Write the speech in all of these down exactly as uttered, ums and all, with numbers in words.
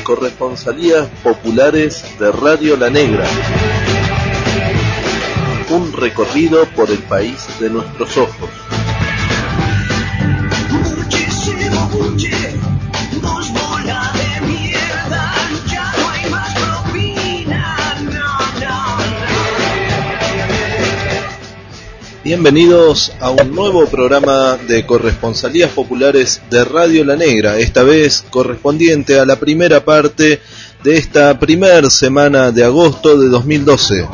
Corresponsalías Populares de Radio La Negra. Un recorrido por el país de nuestros ojos. Muchísimo buche, dos bolas de mierda, ya no hay más propina, no, no, no. Bienvenidos a un nuevo programa de Corresponsalías Populares de Radio La Negra, esta vez correspondiente a la primera parte de esta primer semana de agosto de dos mil doce.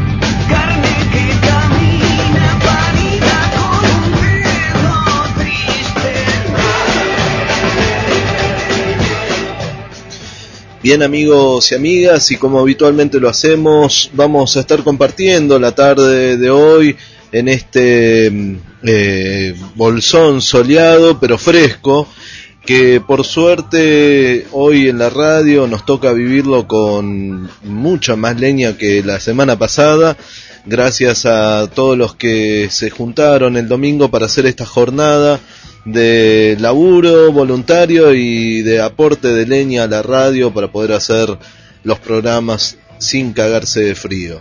Bien, amigos y amigas, y como habitualmente lo hacemos, vamos a estar compartiendo la tarde de hoy en este eh, bolsón soleado pero fresco, que por suerte hoy en la radio nos toca vivirlo con mucha más leña que la semana pasada, gracias a todos los que se juntaron el domingo para hacer esta jornada de laburo voluntario y de aporte de leña a la radio para poder hacer los programas sin cagarse de frío.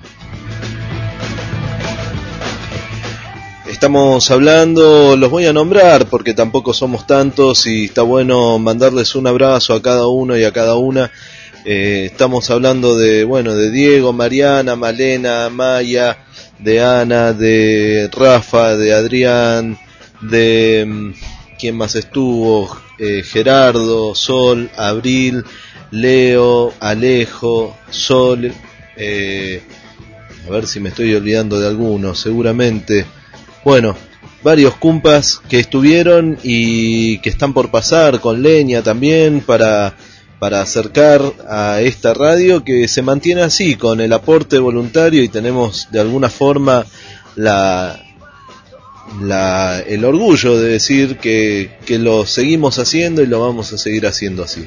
Estamos hablando, los voy a nombrar porque tampoco somos tantos y está bueno mandarles un abrazo a cada uno y a cada una. Eh, estamos hablando de, bueno, de Diego, Mariana, Malena, Maya, de Ana, de Rafa, de Adrián, de... ¿quién más estuvo? Eh, Gerardo, Sol, Abril, Leo, Alejo, Sol, eh, a ver si me estoy olvidando de alguno, seguramente. Bueno, varios cumpas que estuvieron y que están por pasar con leña también para, para acercar a esta radio que se mantiene así, con el aporte voluntario, y tenemos de alguna forma la... La, el orgullo de decir que, que lo seguimos haciendo y lo vamos a seguir haciendo así.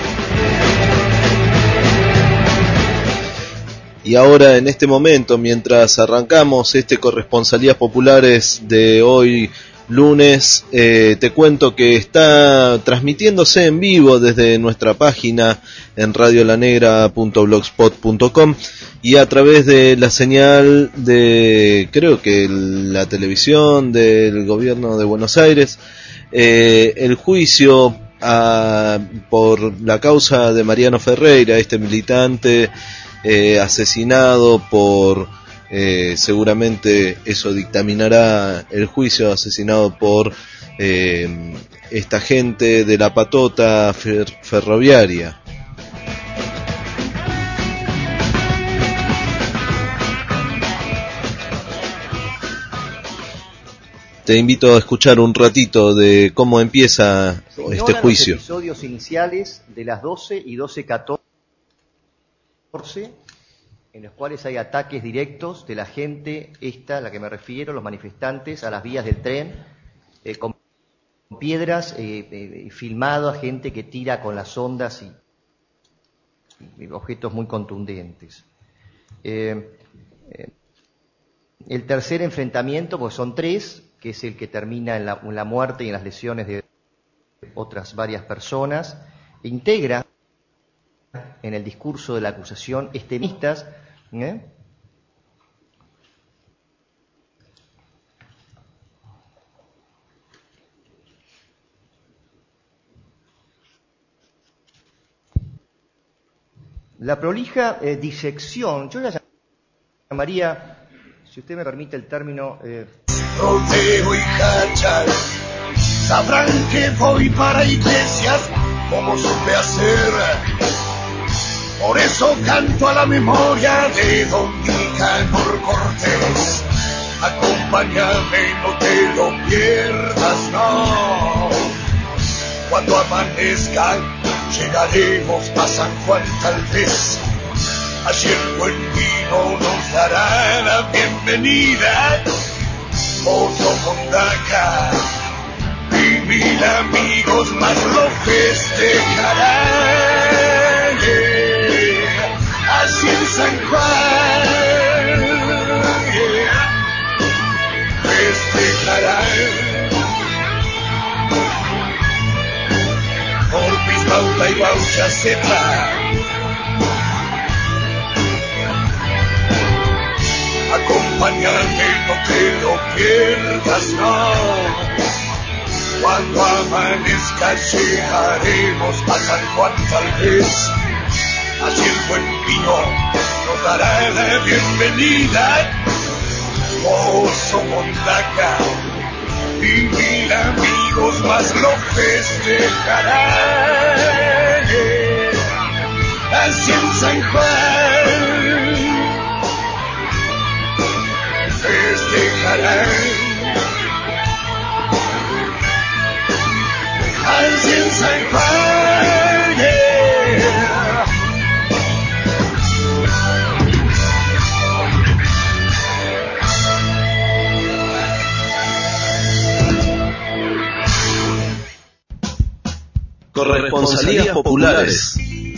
Y ahora, en este momento, mientras arrancamos este Corresponsalías Populares de hoy lunes, eh, te cuento que está transmitiéndose en vivo desde nuestra página en radio la negra punto blogspot punto com y a través de la señal de, creo que la televisión del gobierno de Buenos Aires, eh, el juicio a, por la causa de Mariano Ferreira, este militante eh, asesinado por... Eh, seguramente eso dictaminará el juicio, asesinado por eh, esta gente de la patota fer- ferroviaria. Te invito a escuchar un ratito de cómo empieza Señora, este juicio. Los episodios iniciales de las doce y doce catorce, en los cuales hay ataques directos de la gente, esta, a la que me refiero, los manifestantes, a las vías del tren, eh, con piedras, eh, eh, filmado a gente que tira con las ondas y, y objetos muy contundentes. Eh, eh, el tercer enfrentamiento, pues son tres, que es el que termina en la, en la muerte y en las lesiones de otras varias personas, integra en el discurso de la acusación extremistas, ¿eh? La prolija eh, disección, yo la llamaría, si usted me permite el término... Eh... Rodeo y hachas, sabrán que voy para iglesias como supe hacer. Por eso canto a la memoria de don Nicanor Cortés. Acompáñame, no te lo pierdas, no. Cuando amanezca, llegaremos a San Juan tal vez. Allí el buen vino nos dará la bienvenida. Otro Mondaca y mil amigos más lo festejarán. Así en San Juan festejarán. Por Pismauta y Baucha sepa. Acompáñame, no te lo pierdas, no. Cuando amanezca llegaremos a San Juan tal vez. Así el buen vino nos dará la bienvenida. Oso Mondaca y mil amigos más lo festejarán. Así en San Juan festejarán. Así en San Juan, yeah. Corresponsalías populares.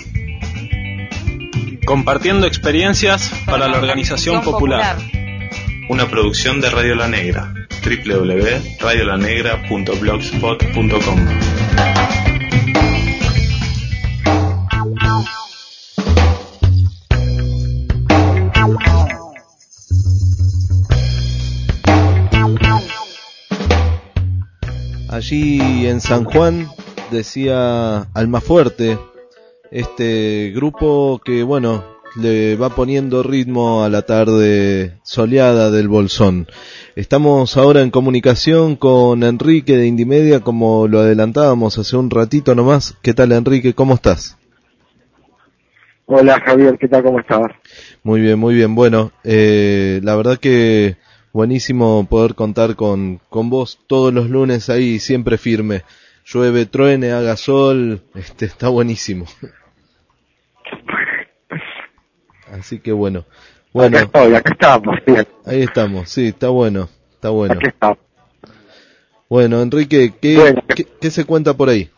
Compartiendo experiencias para la organización popular. Una producción de Radio La Negra. doble u doble u doble u punto radio la negra punto blogspot punto com. Allí en San Juan, decía Almafuerte, este grupo que, bueno, le va poniendo ritmo a la tarde soleada del Bolsón. Estamos ahora en comunicación con Enrique de Indimedia, como lo adelantábamos hace un ratito nomás. ¿Qué tal, Enrique? ¿Cómo estás? Hola, Javier, ¿qué tal? ¿Cómo estás? Muy bien, muy bien. Bueno, eh, la verdad que buenísimo poder contar con, con vos todos los lunes ahí, siempre firme. Llueve, truene, haga sol, este, está buenísimo. Así que bueno. Bueno, acá estoy, acá estamos, bien. Ahí estamos, sí, está bueno, está bueno. Aquí estamos. Bueno, Enrique, ¿qué, Bueno, ¿qué, qué se cuenta por ahí?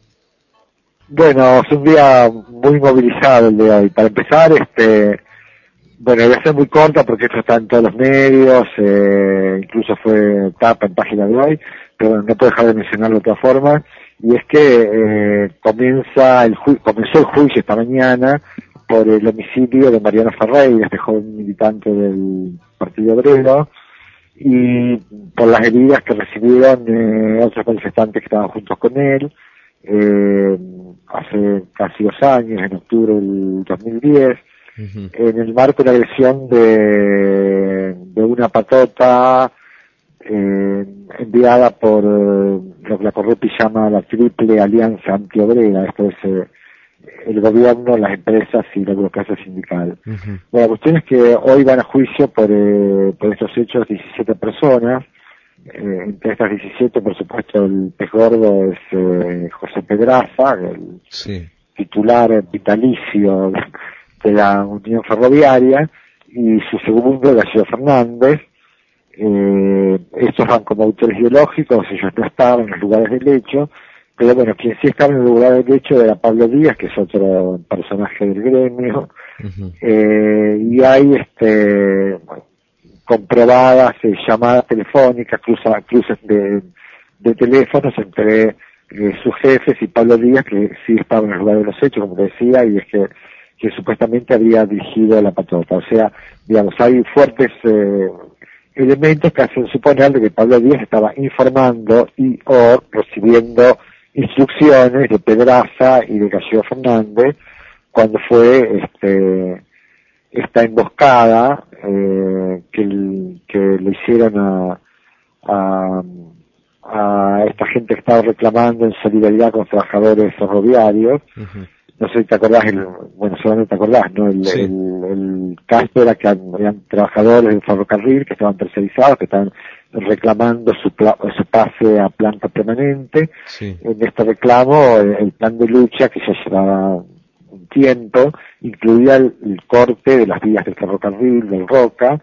Bueno, es un día muy movilizado el de hoy. Para empezar, este, bueno, voy a ser muy corta porque esto está en todos los medios, eh, incluso fue tapa en página de hoy, pero bueno, no puedo dejar de mencionarlo de todas formas. Y es que eh, comienza el ju- comenzó el juicio esta mañana por el homicidio de Mariano Ferreira, este joven militante del Partido Obrero, y por las heridas que recibieron eh, otros manifestantes que estaban juntos con él, eh, hace casi dos años, en octubre del dos mil diez, uh-huh. en el marco de la agresión de, de una patota eh, enviada por eh, lo que la Corrupi llama la Triple Alianza Antiobrera, esto es eh, el gobierno, las empresas y la burocracia sindical. Uh-huh. Bueno, la cuestión es que hoy van a juicio por, eh, por estos hechos diecisiete personas. Eh, entre estas diecisiete, por supuesto, el pez gordo es eh, José Pedraza, el sí. titular vitalicio de la Unión Ferroviaria, y su segundo, Gallo Fernández. Eh, estos van como autores ideológicos, ellos no estaban en los lugares del hecho, pero bueno, quien sí estaba en el lugar del hecho era Pablo Díaz, que es otro personaje del gremio. Uh-huh. Eh, y hay este bueno, comprobadas eh, llamadas telefónicas, cruza, cruces de, de teléfonos entre eh, sus jefes y Pablo Díaz, que sí estaba en el lugar de los hechos, como te decía, y es que, que supuestamente había dirigido la patota. O sea, digamos, hay fuertes eh, elementos que hacen suponer de que Pablo Díaz estaba informando y o recibiendo instrucciones de Pedraza y de Gallo Fernández cuando fue este esta emboscada eh, que, que le hicieron a, a a esta gente que estaba reclamando en solidaridad con los trabajadores ferroviarios. Uh-huh. No sé si te acordás, el, bueno, solamente te acordás, ¿no? El, sí. el, el caso era que habían trabajadores del ferrocarril que estaban tercerizados, que estaban reclamando su, pla- su pase a planta permanente. Sí. En este reclamo, el, el plan de lucha, que ya llevaba un tiempo, incluía el, el corte de las vías del ferrocarril, del Roca,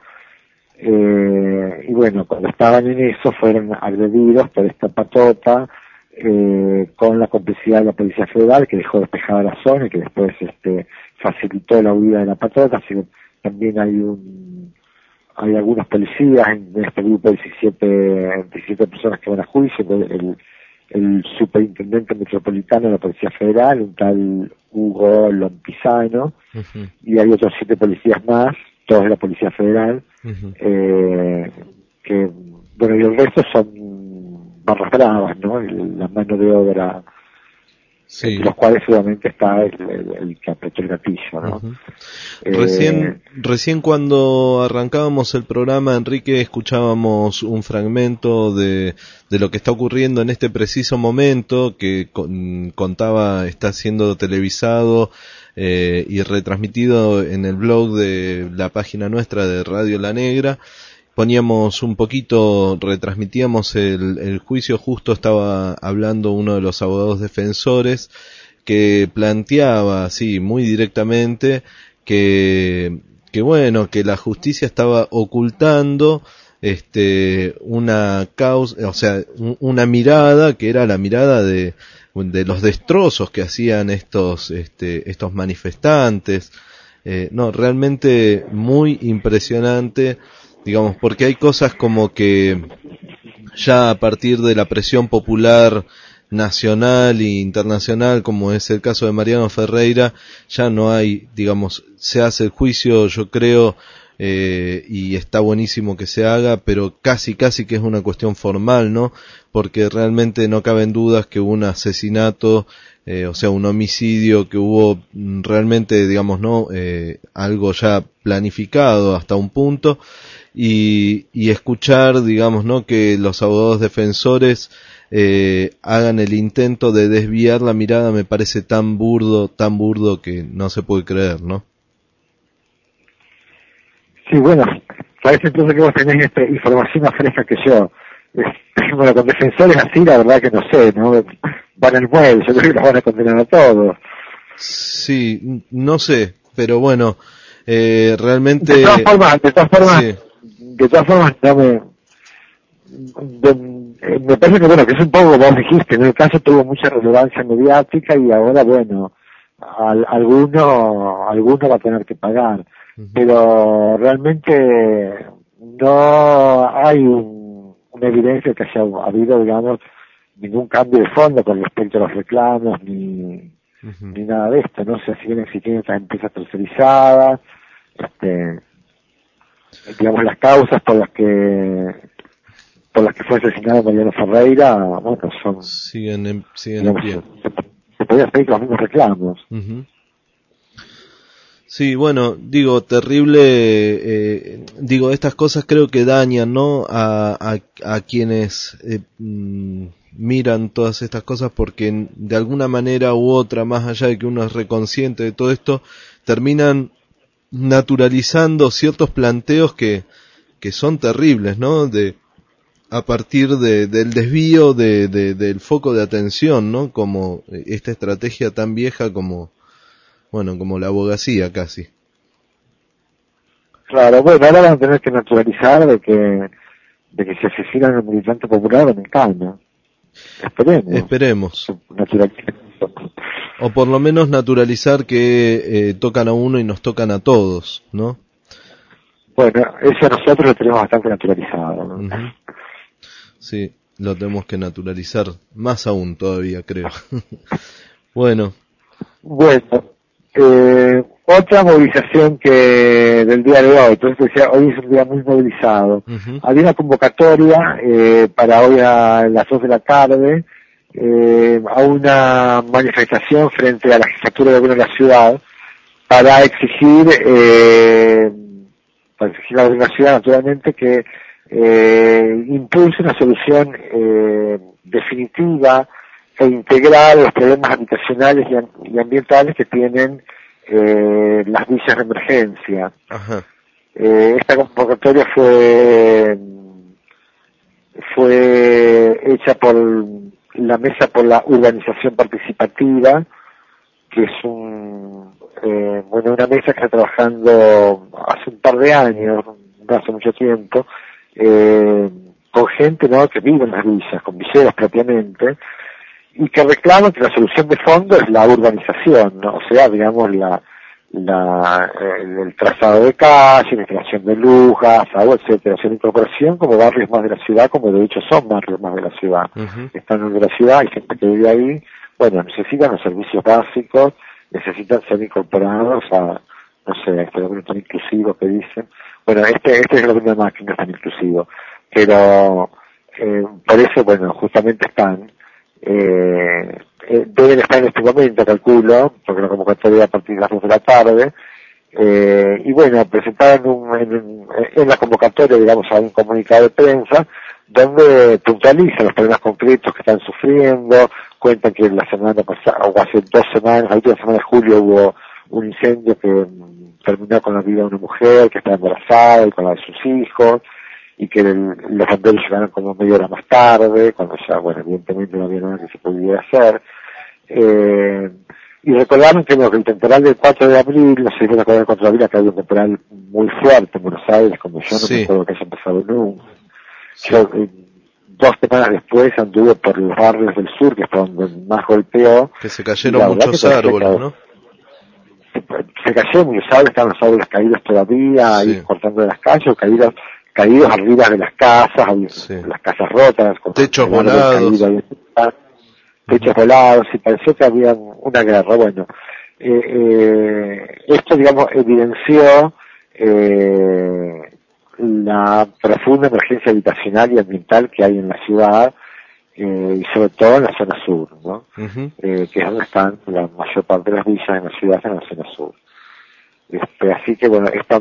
eh, y bueno, cuando estaban en eso fueron agredidos por esta patota, eh, con la complicidad de la Policía Federal, que dejó despejada la zona y que después este facilitó la huida de la patota. Así que también hay un hay algunos policías en este grupo de diecisiete, diecisiete personas que van a juicio. El, el superintendente metropolitano de la Policía Federal, un tal Hugo Lompizano, uh-huh. y hay otros siete policías más, todos de la Policía Federal, uh-huh. eh, que, bueno, y el resto son barras bravas, ¿no? El, la mano de obra, sí. entre los cuales seguramente está el, el, el que apretó el gatillo, ¿no? Uh-huh. Eh, recién, recién cuando arrancábamos el programa, Enrique, escuchábamos un fragmento de, de lo que está ocurriendo en este preciso momento, que con, contaba, está siendo televisado eh, y retransmitido en el blog de la página nuestra de Radio La Negra. Poníamos un poquito, retransmitíamos el, el juicio, justo estaba hablando uno de los abogados defensores que planteaba así muy directamente que, que bueno, que la justicia estaba ocultando este una causa, o sea, una mirada que era la mirada de, de los destrozos que hacían estos, este, estos manifestantes. Eh, no, realmente muy impresionante. Digamos, porque hay cosas como que ya a partir de la presión popular nacional e internacional, como es el caso de Mariano Ferreira, ya no hay, digamos, se hace el juicio, yo creo, eh, y está buenísimo que se haga, pero casi, casi que es una cuestión formal, ¿no? Porque realmente no caben dudas que hubo un asesinato, eh, o sea, un homicidio, que hubo realmente, digamos, ¿no? Eh, algo ya planificado hasta un punto. Y, y escuchar, digamos, ¿no? Que los abogados defensores eh, hagan el intento de desviar la mirada me parece tan burdo, tan burdo que no se puede creer, ¿no? Sí, bueno, parece entonces que vos tenés esta información más fresca que yo. Bueno, con defensores así, la verdad que no sé, ¿no? Van al muelle, yo creo que los van a condenar a todos. Sí, no sé, pero bueno, eh, realmente... De todas formas, de todas formas... Sí. De todas formas, no me, de, me parece que bueno, que es un poco como vos dijiste, ¿no? El caso tuvo mucha relevancia mediática y ahora, bueno, al, alguno, alguno va a tener que pagar. Uh-huh. Pero realmente no hay un, una evidencia que haya habido, digamos, ningún cambio de fondo con respecto a los reclamos, ni, uh-huh. ni nada de esto, ¿no? O sea, siguen existiendo estas empresas tercerizadas, este, digamos, las causas por las que por las que fue asesinado Mariano Ferreira, bueno, son siguen en, siguen digamos, en pie. Se, se podían pedir los mismos reclamos. Uh-huh. Sí, bueno, digo, terrible, eh, digo, estas cosas creo que dañan, ¿no? A, a, a quienes eh, mm, miran todas estas cosas, porque de alguna manera u otra, más allá de que uno es reconsciente de todo esto, terminan naturalizando ciertos planteos que que son terribles, ¿no? De a partir de del desvío de, de del foco de atención, ¿no? Como esta estrategia tan vieja como, bueno, como la abogacía casi. Claro, bueno, ahora van a tener que naturalizar de que de que se asesinan al militante popular dominicano. Esperemos. Esperemos. Naturalizar. O por lo menos naturalizar que eh, tocan a uno y nos tocan a todos, ¿no? Bueno, eso nosotros lo tenemos bastante naturalizado, ¿no? Uh-huh. Sí, lo tenemos que naturalizar más aún todavía, creo. Bueno. Bueno, eh, otra movilización que del día de hoy, entonces decía, hoy es un día muy movilizado. Uh-huh. Había una convocatoria eh, para hoy a las dos de la tarde, Eh, a una manifestación frente a la jefatura de gobierno de la ciudad para exigir eh, para exigir a la gobierno de la ciudad naturalmente que eh, impulse una solución eh, definitiva e integral a los problemas habitacionales y, y ambientales que tienen eh, las villas de emergencia. Ajá. Eh, esta convocatoria fue fue hecha por la Mesa por la Urbanización Participativa, que es un eh, bueno una mesa que está trabajando hace un par de años, no hace mucho tiempo, eh, con gente, ¿no?, que vive en las villas, con villeros propiamente, y que reclaman que la solución de fondo es la urbanización, ¿no? O sea, digamos, la la, el, el trazado de calle, la instalación de luz, gas, agua, etcétera. O sea, la incorporación como barrios más de la ciudad, como de hecho son barrios más de la ciudad. Ujú. Están en la ciudad, hay gente que vive ahí, bueno, necesitan los servicios básicos, necesitan ser incorporados a, no sé, este gobierno tan inclusivo que dicen. Bueno, este, este es el gobierno más que no es tan inclusivo, pero eh, por eso, bueno, justamente están, eh, eh, deben estar en este momento, calculo, porque la convocatoria a partir de las dos de la tarde, eh, y bueno, presentaron un, en, en la convocatoria, digamos, a un comunicado de prensa, donde puntualizan los problemas concretos que están sufriendo, cuentan que la semana pasada, o hace dos semanas, la última semana de julio hubo un incendio que mm, terminó con la vida de una mujer que estaba embarazada y con la de sus hijos, y que el, los bomberos llegaron como media hora más tarde, cuando ya, bueno, evidentemente no había nada que se pudiera hacer. Eh, y recordaron que, bueno, que el temporal del cuatro de abril, no sé si van a acordar el cuatro de abril, acá había un temporal muy fuerte en Buenos Aires, como yo no Sí. me acuerdo que haya empezado nunca. Sí. Yo, eh, dos semanas después anduve por los barrios del sur, que es donde más golpeó. Que se Y la cayeron verdad muchos que parecía árboles, que- ¿no? Se cayeron muchos árboles, estaban los árboles caídos todavía, Sí. ahí cortando de las calles, o caídos, caídos arriba de las casas, había Sí. las casas rotas, con Techos el árbol volados. caído ahí, techos volados, y pareció que había una guerra. Bueno, eh, eh, esto, digamos, evidenció eh, la profunda emergencia habitacional y ambiental que hay en la ciudad, eh, y sobre todo en la zona sur, ¿no? Ujú. Eh, que es donde están la mayor parte de las villas en la ciudad, en la zona sur. Este, así que bueno, esta,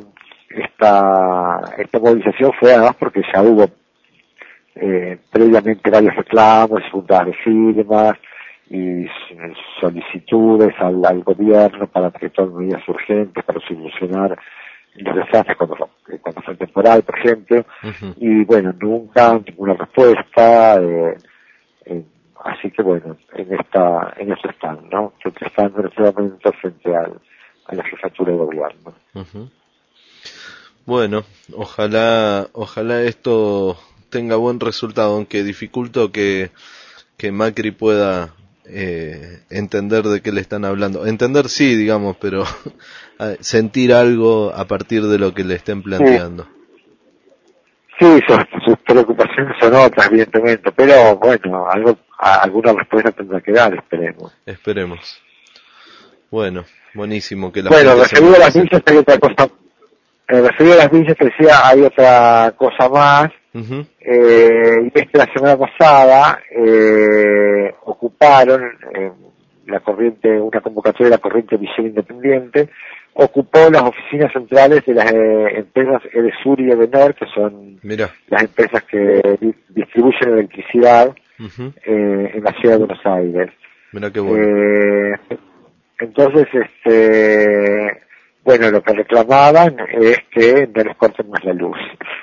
esta, esta movilización fue además porque ya hubo eh, previamente varios reclamos, juntas de firmas y solicitudes al, al gobierno para que tomen medidas urgentes para solucionar los desastres cuando, cuando fue temporal, por ejemplo. Ujú. Y bueno, nunca ninguna respuesta. Eh, eh, así que bueno, en esta en eso están, ¿no? Protestando en este momento frente al, a la jefatura de gobierno. Ujú. Bueno, ojalá, ojalá esto tenga buen resultado, aunque dificulto que, que Macri pueda eh, entender de qué le están hablando. Entender sí, digamos, pero sentir algo a partir de lo que le estén planteando. Sí, sus, sus preocupaciones son otras, evidentemente, pero bueno, algo, a, alguna respuesta tendrá que dar, esperemos. Esperemos. Bueno, buenísimo que la Bueno, gente se referido a las movilice. villas hay otra cosa, eh, referido a las villas que decía, hay otra cosa más, Ujú. eh, y es que la semana pasada eh, ocuparon eh, la corriente, una convocatoria de la corriente Visión Independiente, ocupó las oficinas centrales de las eh, empresas Edesur y Edenor, que son Mira. las empresas que di- distribuyen electricidad Ujú. eh, en la ciudad de Buenos Aires. Mira qué bueno. Eh, entonces, este, bueno, lo que reclamaban es que no les corten más la luz.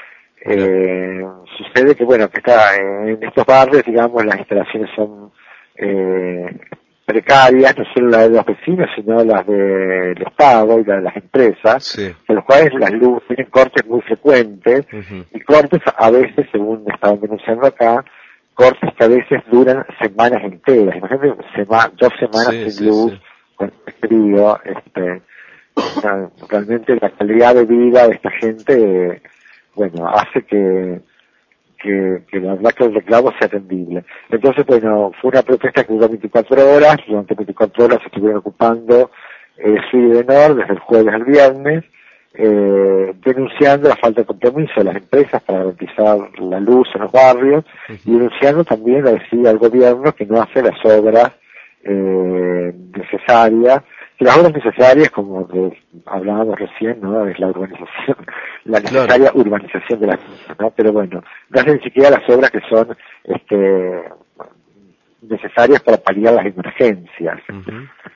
Eh, sucede que, bueno, que está en estos barrios, digamos, las instalaciones son eh, precarias, no solo las de los vecinos, sino las del Estado y las de las empresas, Sí. con los cuales las luces tienen cortes muy frecuentes, Ujú. y cortes a veces, según estaban denunciando acá, cortes que a veces duran semanas enteras. Imagínate, sema- dos semanas Sí, sin sí, luz, sí. con frío, este, una- realmente la calidad de vida de esta gente, eh, bueno, hace que, que, que la verdad que el reclamo sea atendible. Entonces, bueno, fue una protesta que duró veinticuatro horas, durante veinticuatro horas se estuvieron ocupando eh, Sur y Denor desde el jueves al viernes, eh, denunciando la falta de compromiso de las empresas para garantizar la luz en los barrios, y denunciando también la decisión del gobierno que no hace las obras eh, necesarias, que las obras necesarias, como de- hablábamos recién, ¿no? Es la urbanización, la necesaria urbanización de las cosas, ¿no? Pero bueno, no hacen ni siquiera las obras que son este necesarias para paliar las emergencias. Ujú.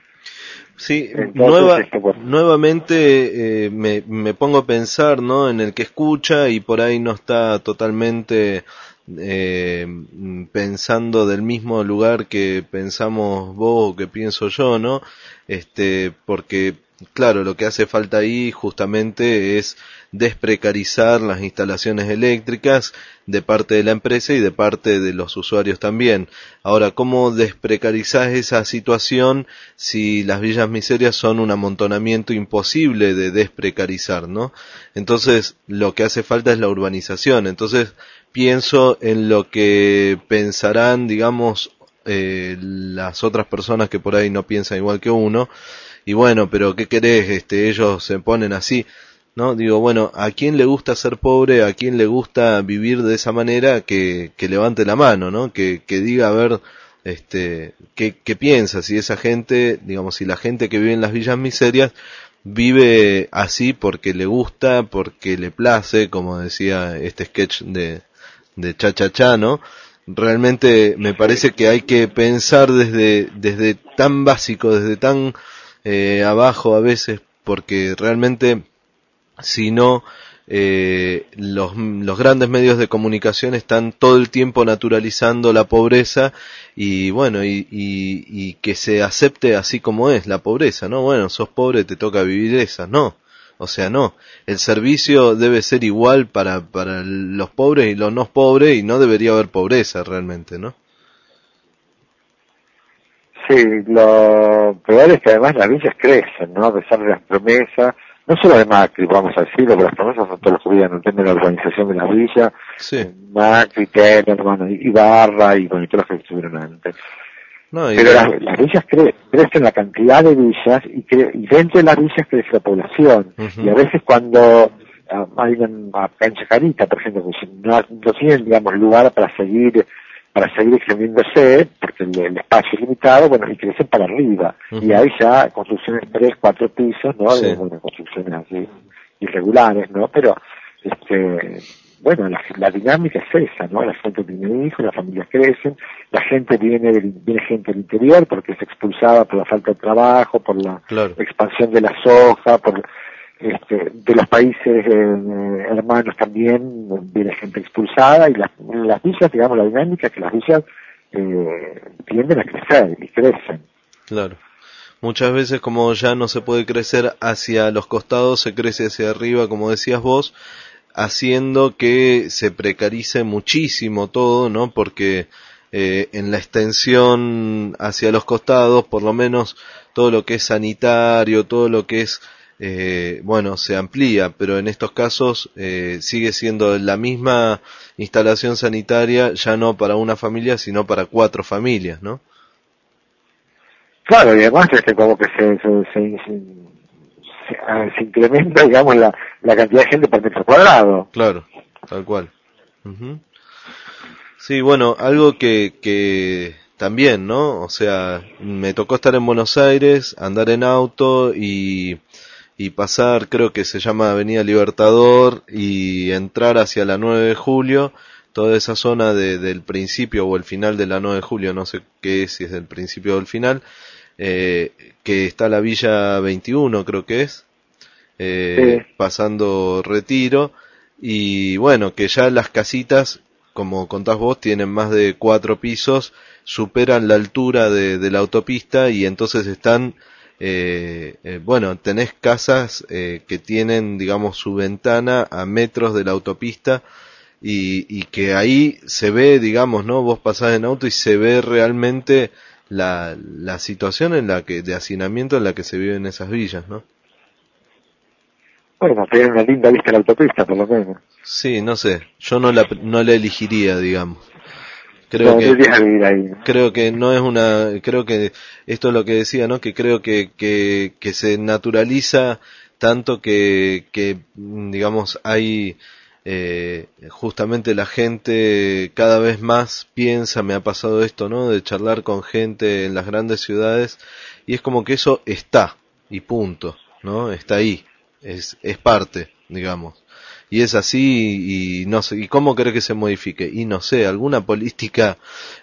Sí, Entonces, nueva, este, bueno. nuevamente eh, me, me pongo a pensar, ¿no? En el que escucha y por ahí no está totalmente eh, pensando del mismo lugar que pensamos vos o que pienso yo, ¿no? Este, porque claro, lo que hace falta ahí justamente es desprecarizar las instalaciones eléctricas de parte de la empresa y de parte de los usuarios también. Ahora, ¿cómo desprecarizás esa situación si las villas miserias son un amontonamiento imposible de desprecarizar, ¿no? Entonces, lo que hace falta es la urbanización. Entonces, pienso en lo que pensarán, digamos, eh, las otras personas que por ahí no piensan igual que uno. Y bueno, pero ¿qué querés? Este, ellos se ponen así, ¿no? Digo, bueno, ¿a quién le gusta ser pobre? ¿A quién le gusta vivir de esa manera? Que, que levante la mano, ¿no? Que, que diga, a ver, este, ¿qué, qué piensa? Si esa gente, digamos, si la gente que vive en las villas miserias vive así porque le gusta, porque le place, como decía este sketch de, de Cha Cha Cha, ¿no? Realmente me parece que hay que pensar desde, desde tan básico, desde tan eh, abajo a veces, porque realmente si no, eh, los, los grandes medios de comunicación están todo el tiempo naturalizando la pobreza y bueno, y, y, y que se acepte así como es la pobreza, ¿no? Bueno, sos pobre, te toca vivir esa, no. O sea, no, el servicio debe ser igual para, para los pobres y los no pobres y no debería haber pobreza realmente, ¿no? Sí, lo peor es que además las villas crecen, ¿no? A pesar de las promesas, no solo de Macri, vamos a decirlo, pero las promesas son todos los que vivían en el tema de la urbanización de las villas, Sí. Macri, Tellerman, Ibarra y bueno, y todos los que estuvieron antes. No, y Pero de- las, las villas cre- crecen la cantidad de villas y, cre- y dentro de las villas crece la población. Ujú. Y a veces cuando ah, hay una acá en Chacarita, por ejemplo, que si no, no tienen, digamos, lugar para seguir para seguir extendiéndose, porque el, el espacio es limitado, bueno, y crecen para arriba. Ujú. Y hay ya construcciones tres, cuatro pisos, ¿no? Sí. De, bueno, construcciones así irregulares, ¿no? Pero, este, bueno, la, la dinámica es esa, ¿no? La gente tiene hijos, las familias crecen, la gente viene del, viene gente del interior porque es expulsada por la falta de trabajo, por la Claro. expansión de la soja, por este, de los países eh, hermanos también viene gente expulsada y las, las villas, digamos, la dinámica es que las villas eh, tienden a crecer y crecen. Claro. Muchas veces como ya no se puede crecer hacia los costados, se crece hacia arriba, como decías vos, haciendo que se precarice muchísimo todo, ¿no? Porque eh, en la extensión hacia los costados, por lo menos todo lo que es sanitario, todo lo que es, eh, bueno, se amplía, pero en estos casos eh, sigue siendo la misma instalación sanitaria, ya no para una familia, sino para cuatro familias, ¿no? Claro, y además este, como que se, se, se, se, se, ah, se incrementa, digamos, la, la cantidad de gente por metro cuadrado. Claro, tal cual. Ujú. Sí, bueno, algo que, que también, ¿no? O sea, me tocó estar en Buenos Aires, andar en auto y, y pasar, creo que se llama Avenida Libertador, y entrar hacia la nueve de julio, toda esa zona de, del principio o el final de la nueve de julio, no sé qué es, si es del principio o del final, eh, que está la Villa veintiuno, creo que es, eh, Sí. pasando Retiro, y bueno, que ya las casitas, como contás vos, tienen más de cuatro pisos, superan la altura de, de la autopista y entonces están, eh, eh, bueno, tenés casas eh, que tienen, digamos, su ventana a metros de la autopista y, y que ahí se ve, digamos, ¿no? Vos pasás en auto y se ve realmente la, la situación en la que, de hacinamiento en la que se vive en esas villas, ¿no? Bueno, tienen una linda vista a la autopista, por lo menos. Sí, no sé, yo no la, no la elegiría, digamos. Creo No, que, deberías vivir ahí, ¿no? creo que no es una, creo que esto es lo que decía, ¿no? Que creo que, que, que se naturaliza tanto que, que, digamos, hay, eh, justamente la gente cada vez más piensa, me ha pasado esto, ¿no? De charlar con gente en las grandes ciudades y es como que eso está, y punto, ¿no? Está ahí, es, es parte, digamos. Y es así y no sé, ¿y cómo cree que se modifique? Y no sé, alguna política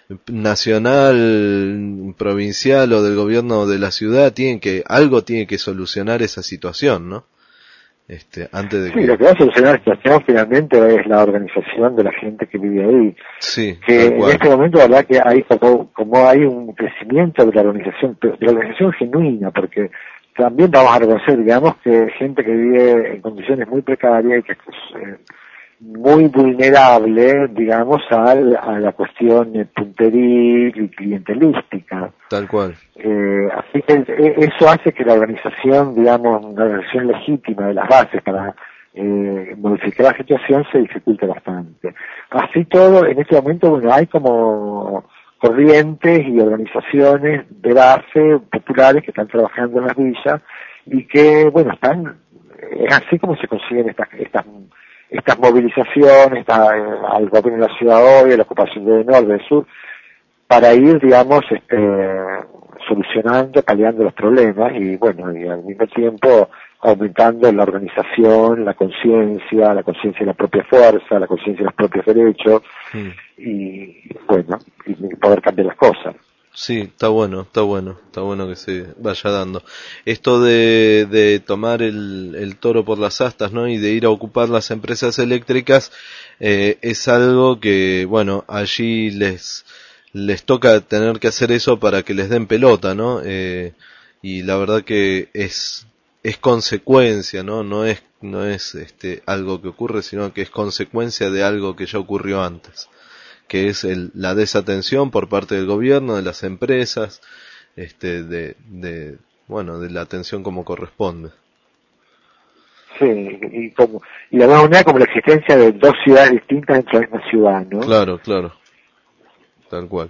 nacional, provincial o del gobierno de la ciudad tiene que, algo tiene que solucionar esa situación, ¿no? Este, antes de Sí, que... lo que va a solucionar la situación finalmente es la organización de la gente que vive ahí. Sí, Que tal en cual. este momento, la verdad que hay como, como hay un crecimiento de la organización, de la organización genuina, porque también vamos a reconocer, digamos, que gente que vive en condiciones muy precarias y que es eh, muy vulnerable, digamos, al, a la cuestión eh, punteril y clientelística. Tal cual. Eh, así que eh, eso hace que la organización, digamos, una organización legítima de las bases para eh, modificar la situación se dificulte bastante. Así todo, en este momento, bueno, hay como corrientes y organizaciones de base populares que están trabajando en las villas y que, bueno, están, es así como se consiguen estas estas estas movilizaciones, esta, eh, al gobierno de la ciudad hoy, a la ocupación del norte, del sur, para ir, digamos, este, solucionando, paliando los problemas y, bueno, y al mismo tiempo aumentando la organización, la conciencia, la conciencia de la propia fuerza, la conciencia de los propios derechos, mm. y, bueno, y poder cambiar las cosas. Sí, está bueno, está bueno, está bueno que se vaya dando. Esto de, de tomar el, el toro por las astas, ¿no? Y de ir a ocupar las empresas eléctricas, eh, es algo que, bueno, allí les, les toca tener que hacer eso para que les den pelota, ¿no? Eh, y la verdad que es, es consecuencia, ¿no? No es, no es, este, algo que ocurre, sino que es consecuencia de algo que ya ocurrió antes, que es el, la desatención por parte del gobierno, de las empresas, este, de, de, bueno, de la atención como corresponde. Sí, y como, y de alguna manera como la existencia de dos ciudades distintas dentro de la misma ciudad, ¿no? Claro, claro, tal cual.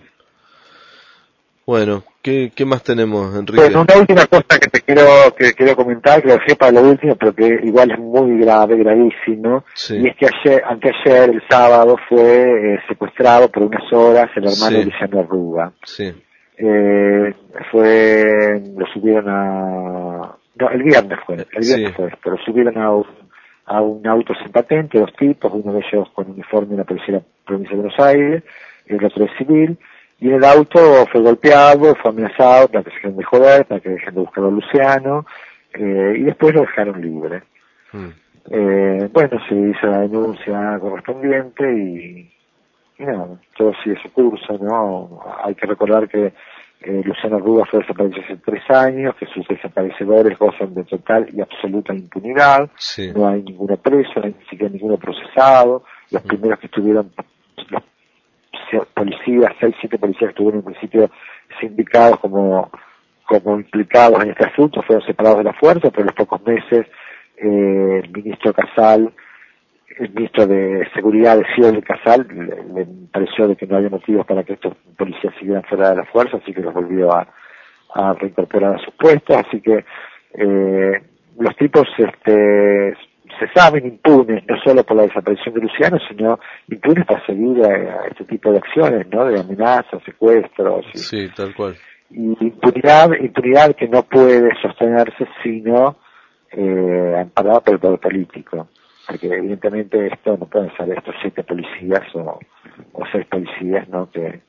Bueno, ¿qué, qué más tenemos, Enrique? Bueno, una última cosa que te quiero, que quiero comentar, que lo dejé para lo último, pero que igual es muy grave, gravísimo, sí. Y es que ayer, anteayer, el sábado, fue eh, secuestrado por unas horas el hermano sí. de Luciano Arruga. Sí. Eh, fue, lo subieron a, no, el viernes fue, el viernes sí. fue esto, lo subieron a un, a un auto sin patente, dos tipos, uno de ellos con uniforme de la policía de la provincia de Buenos Aires, el otro es civil, y en el auto fue golpeado, fue amenazado para que se dejen de joder, para que dejen de buscar a Luciano, eh, y después lo dejaron libre. Mm. Eh, bueno, se hizo la denuncia correspondiente y, y nada, todo sigue su curso, ¿no? Hay que recordar que eh, Luciano Arruga fue desaparecido hace tres años, que sus desaparecedores gozan de total y absoluta impunidad, sí. No hay ninguno preso, no hay ni siquiera ninguno procesado, los mm. primeros que estuvieron, los policías, seis, siete policías que estuvieron en principio sindicados como, como implicados en este asunto, fueron separados de la fuerza, pero en los pocos meses eh, el ministro Casal, el ministro de Seguridad de Ciudad de Casal, le, le pareció de que no había motivos para que estos policías siguieran fuera de la fuerza, así que los volvió a, a reincorporar a sus puestos, así que eh, los tipos este se saben impunes, no solo por la desaparición de Luciano, sino impunes para seguir a, a este tipo de acciones, ¿no? De amenazas, secuestros. Y, sí, tal cual. Y impunidad, impunidad que no puede sostenerse sino eh, amparada por el poder político. Porque evidentemente esto no pueden ser estos siete policías o, o seis policías, ¿no? Que,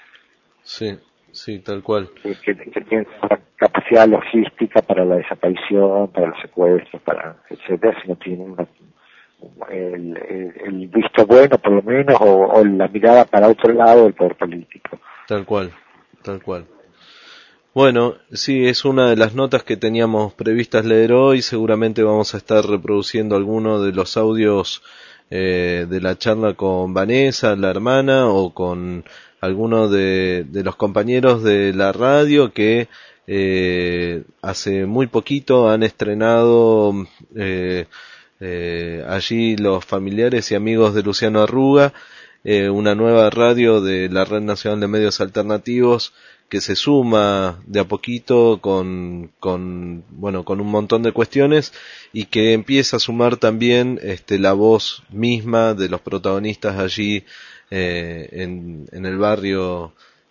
sí, sí, tal cual. Que, que, que tienen la capacidad logística para la desaparición, para los secuestros, para etcétera, si no tienen una, el, el, el visto bueno, por lo menos, o, o la mirada para otro lado del poder político. Tal cual, tal cual. Bueno, sí, es una de las notas que teníamos previstas leer hoy. Seguramente vamos a estar reproduciendo alguno de los audios eh, de la charla con Vanessa, la hermana, o con alguno de, de los compañeros de la radio que eh, hace muy poquito han estrenado eh, eh, allí los familiares y amigos de Luciano Arruga, eh, una nueva radio de la Red Nacional de Medios Alternativos que se suma de a poquito con, con, bueno, con un montón de cuestiones y que empieza a sumar también este, la voz misma de los protagonistas allí eh, en, en el barrio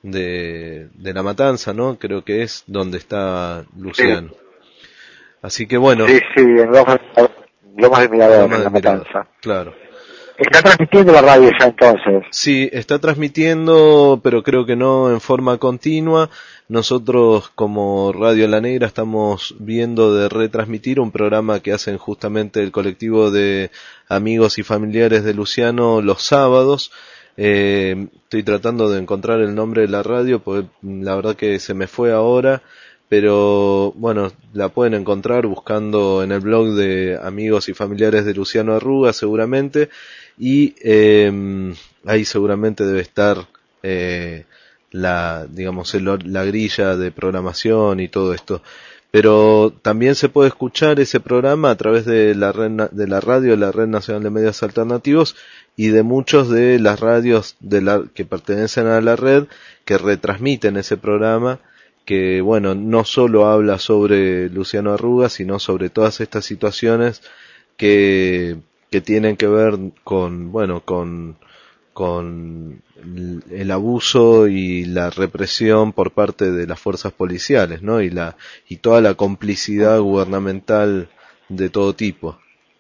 de, de La Matanza, ¿no? Creo que es donde está Luciano. Sí. Así que bueno. Sí, sí, en Lomas, Lomas de Mirador, Lomas de en La Matanza. Mirador, claro. ¿Está transmitiendo la radio ya entonces? Sí, está transmitiendo, pero creo que no en forma continua. Nosotros como Radio La Negra estamos viendo de retransmitir un programa que hacen justamente el colectivo de amigos y familiares de Luciano los sábados. Eh, estoy tratando de encontrar el nombre de la radio, porque la verdad que se me fue ahora, pero bueno, la pueden encontrar buscando en el blog de amigos y familiares de Luciano Arruga seguramente, y eh, ahí seguramente debe estar eh, la, digamos, el, la grilla de programación y todo esto. Pero también se puede escuchar ese programa a través de la red, de la radio de la Red Nacional de Medios Alternativos y de muchos de las radios de la, que pertenecen a la red que retransmiten ese programa, que bueno, no solo habla sobre Luciano Arruga, sino sobre todas estas situaciones que, que tienen que ver con, bueno, con, con el abuso y la represión por parte de las fuerzas policiales, ¿no? Y la, y toda la complicidad gubernamental de todo tipo.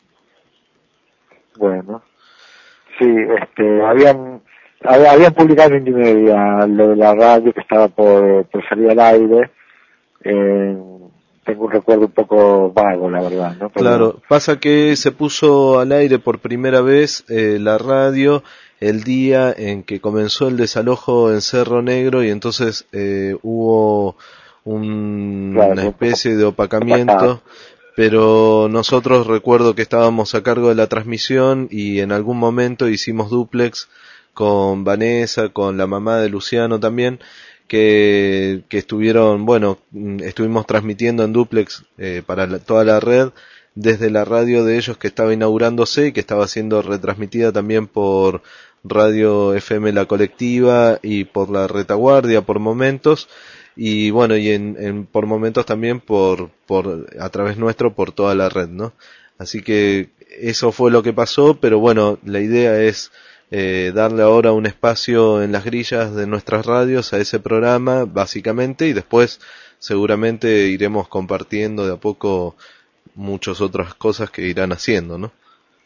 Bueno, sí, este, habían, hab- habían publicado en Indymedia lo de la radio que estaba por, por salir al aire. Eh, tengo un recuerdo un poco vago, la verdad, ¿no? Pero, Claro, pasa que se puso al aire por primera vez eh, la radio el día en que comenzó el desalojo en Cerro Negro, y entonces eh, hubo un- Claro, una fue especie de opacamiento, opacado. pero nosotros recuerdo que estábamos a cargo de la transmisión y en algún momento hicimos dúplex con Vanessa, con la mamá de Luciano también, que, que estuvieron, bueno, mm, estuvimos transmitiendo en dúplex eh, para la- toda la red desde la radio de ellos que estaba inaugurándose y que estaba siendo retransmitida también por Radio F M La Colectiva y por la Retaguardia por momentos, y bueno, y en, en por momentos también por por a través nuestro por toda la red, ¿no? Así que eso fue lo que pasó, pero bueno, la idea es eh, darle ahora un espacio en las grillas de nuestras radios a ese programa, básicamente, y después seguramente iremos compartiendo de a poco muchas otras cosas que irán haciendo, ¿no?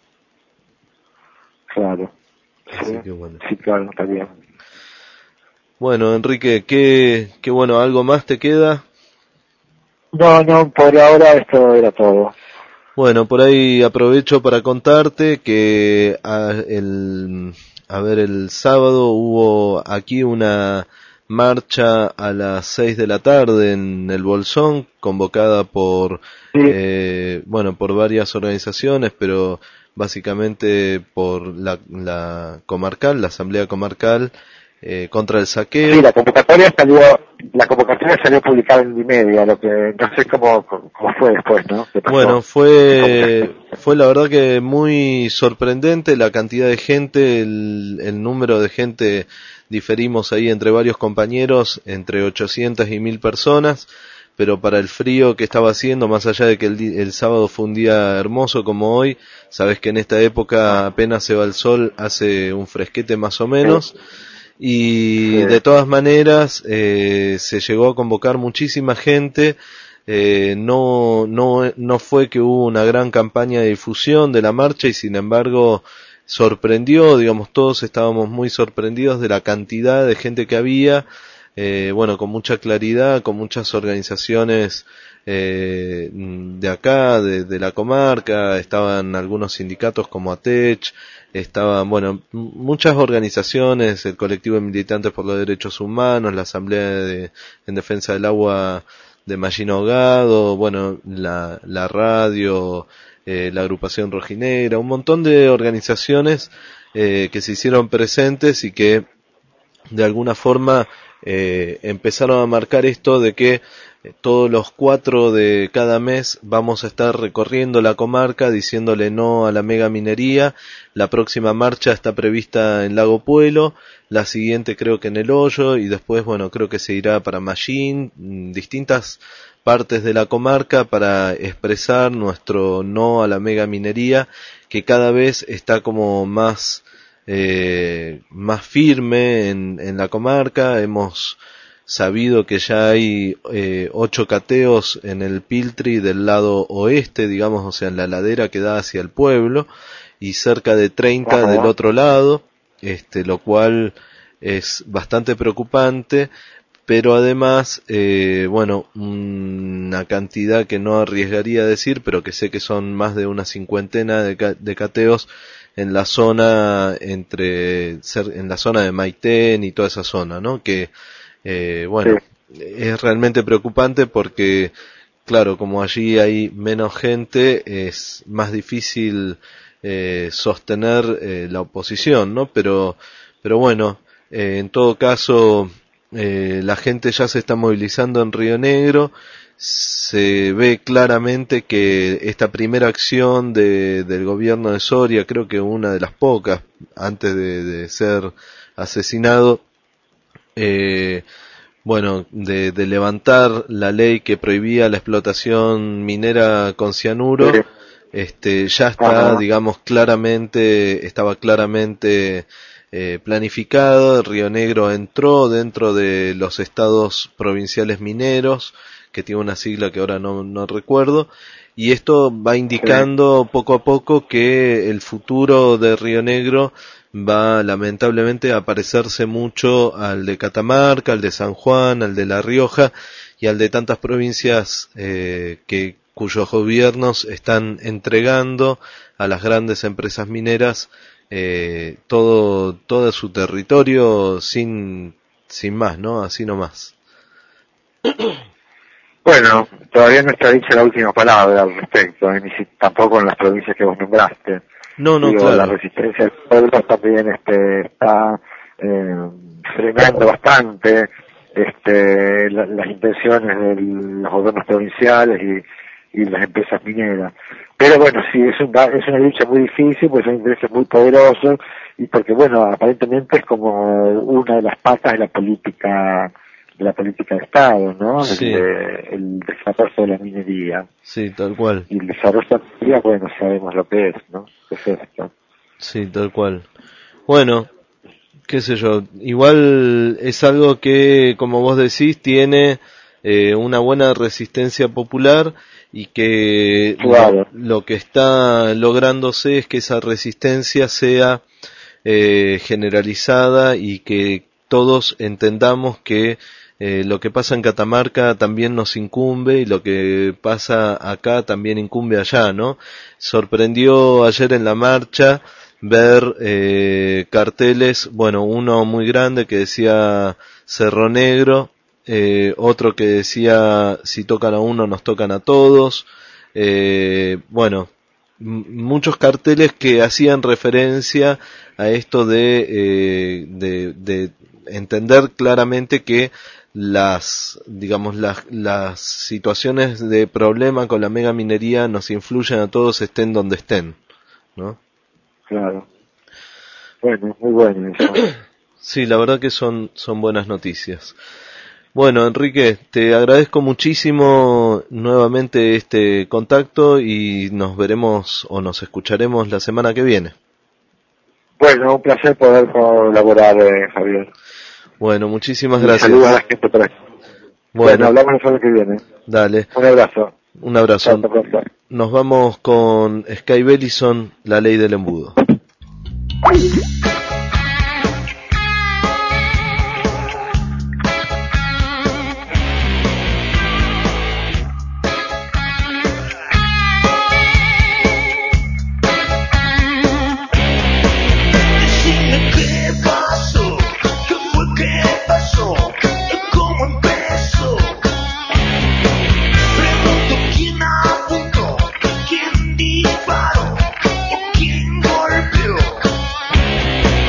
claro. Así Sí, que bueno. sí, claro, está bien. Bueno, Enrique, qué, qué bueno, ¿algo más te queda? No, no, por ahora esto era todo. Bueno, por ahí aprovecho para contarte que a, el, a ver, el sábado hubo aquí una marcha a las seis de la tarde en el Bolsón, convocada por, Sí. eh, bueno, por varias organizaciones, pero básicamente por la, la comarcal, la Asamblea Comarcal, eh, contra el saqueo. Sí, la convocatoria salió, la convocatoria salió publicada en Indymedia, lo que no sé cómo, cómo fue después, ¿no? ¿Qué pasó? Bueno, fue, fue la verdad que muy sorprendente la cantidad de gente, el, el número de gente, diferimos ahí entre varios compañeros, entre ochocientas y mil personas, pero para el frío que estaba haciendo, más allá de que el, di- el sábado fue un día hermoso como hoy, sabes que en esta época apenas se va el sol, hace un fresquete más o menos, y Sí. de todas maneras eh, se llegó a convocar muchísima gente. Eh, no, no, no fue que hubo una gran campaña de difusión de la marcha, y sin embargo sorprendió, digamos, todos estábamos muy sorprendidos de la cantidad de gente que había, eh, bueno, con mucha claridad, con muchas organizaciones eh, de acá, de, de la comarca, estaban algunos sindicatos como ATECH, estaban, bueno, m- muchas organizaciones, el colectivo de militantes por los derechos humanos, la Asamblea de, en Defensa del Agua de Mallina Ahogado, bueno, la, la radio, eh, la agrupación Rojinegra, un montón de organizaciones eh, que se hicieron presentes y que de alguna forma eh, empezaron a marcar esto de que eh, todos los cuatro de cada mes vamos a estar recorriendo la comarca diciéndole no a la mega minería. La próxima marcha está prevista en Lago Puelo, la siguiente creo que en El Hoyo, y después, bueno, creo que se irá para Mallín, mm, distintas partes de la comarca para expresar nuestro no a la mega minería, que cada vez está como más eh, más firme en, en la comarca. Hemos sabido que ya hay eh, ocho cateos en el Piltri del lado oeste, digamos, o sea, en la ladera que da hacia el pueblo, y cerca de treinta Ajá. del otro lado, este, lo cual es bastante preocupante, pero además, eh, bueno, una cantidad que no arriesgaría a decir, pero que sé que son más de una cincuentena de, ca- de cateos en la zona entre, cer- en la zona de Maitén y toda esa zona, ¿no? Que, eh, bueno, Sí. es realmente preocupante porque, claro, como allí hay menos gente, es más difícil eh, sostener eh, la oposición, ¿no? Pero, pero bueno, eh, en todo caso, eh, la gente ya se está movilizando en Río Negro. Se ve claramente que esta primera acción de, del gobierno de Soria, creo que una de las pocas antes de, de ser asesinado, eh, bueno, de, de levantar la ley que prohibía la explotación minera con cianuro, Sí. este, ya está, Ajá. digamos, claramente, estaba claramente eh, planificado. Río Negro entró dentro de los estados provinciales mineros, que tiene una sigla que ahora no, no recuerdo, y esto va indicando poco a poco que el futuro de Río Negro va lamentablemente a parecerse mucho al de Catamarca, al de San Juan, al de La Rioja y al de tantas provincias eh, que cuyos gobiernos están entregando a las grandes empresas mineras eh, todo todo su territorio sin sin más, ¿no? Así nomás. Bueno, todavía no está dicha la última palabra al respecto, eh, ni si, tampoco en las provincias que vos nombraste. No, no, Digo, claro. la resistencia del pueblo también este, está eh, frenando bastante este, la- las intenciones de los gobiernos provinciales y, y las empresas mineras. Pero bueno, sí, es, un, es una lucha muy difícil, pues son intereses muy poderosos y porque, bueno, aparentemente es como una de las patas de la política de la política de Estado, ¿no? Sí. El, de- el desarrollo de la minería. Sí, tal cual. Y el desarrollo de la minería, bueno, sabemos lo que es, ¿no? ¿Qué es esto? Sí, tal cual. Bueno, qué sé yo, igual es algo que, como vos decís, tiene eh, una buena resistencia popular y que Claro. lo, lo que está lográndose es que esa resistencia sea eh, generalizada y que todos entendamos que eh, lo que pasa en Catamarca también nos incumbe y lo que pasa acá también incumbe allá, ¿no? Sorprendió ayer en la marcha ver eh, carteles, bueno, uno muy grande que decía Cerro Negro, eh, otro que decía si tocan a uno nos tocan a todos, eh, bueno, m- muchos carteles que hacían referencia a esto de, eh, de, de entender claramente que las, digamos, las, las situaciones de problema con la mega minería nos influyen a todos estén donde estén, ¿no? Claro. Bueno, muy bueno eso. Sí, la verdad que son, son buenas noticias. Bueno, Enrique, te agradezco muchísimo nuevamente este contacto y nos veremos o nos escucharemos la semana que viene. Bueno, un placer poder colaborar, eh, Javier. Bueno, muchísimas Y gracias. saludos a la gente por aquí. Bueno, Bueno, hablamos la semana que viene. dale, Un abrazo. un abrazo. Hasta pronto. Nos vamos con Sky Bellison, La Ley del Embudo. Decime qué pasó, qué fue que pasó, cómo empezó. Pregunto quién apuntó, quién disparó o quién golpeó.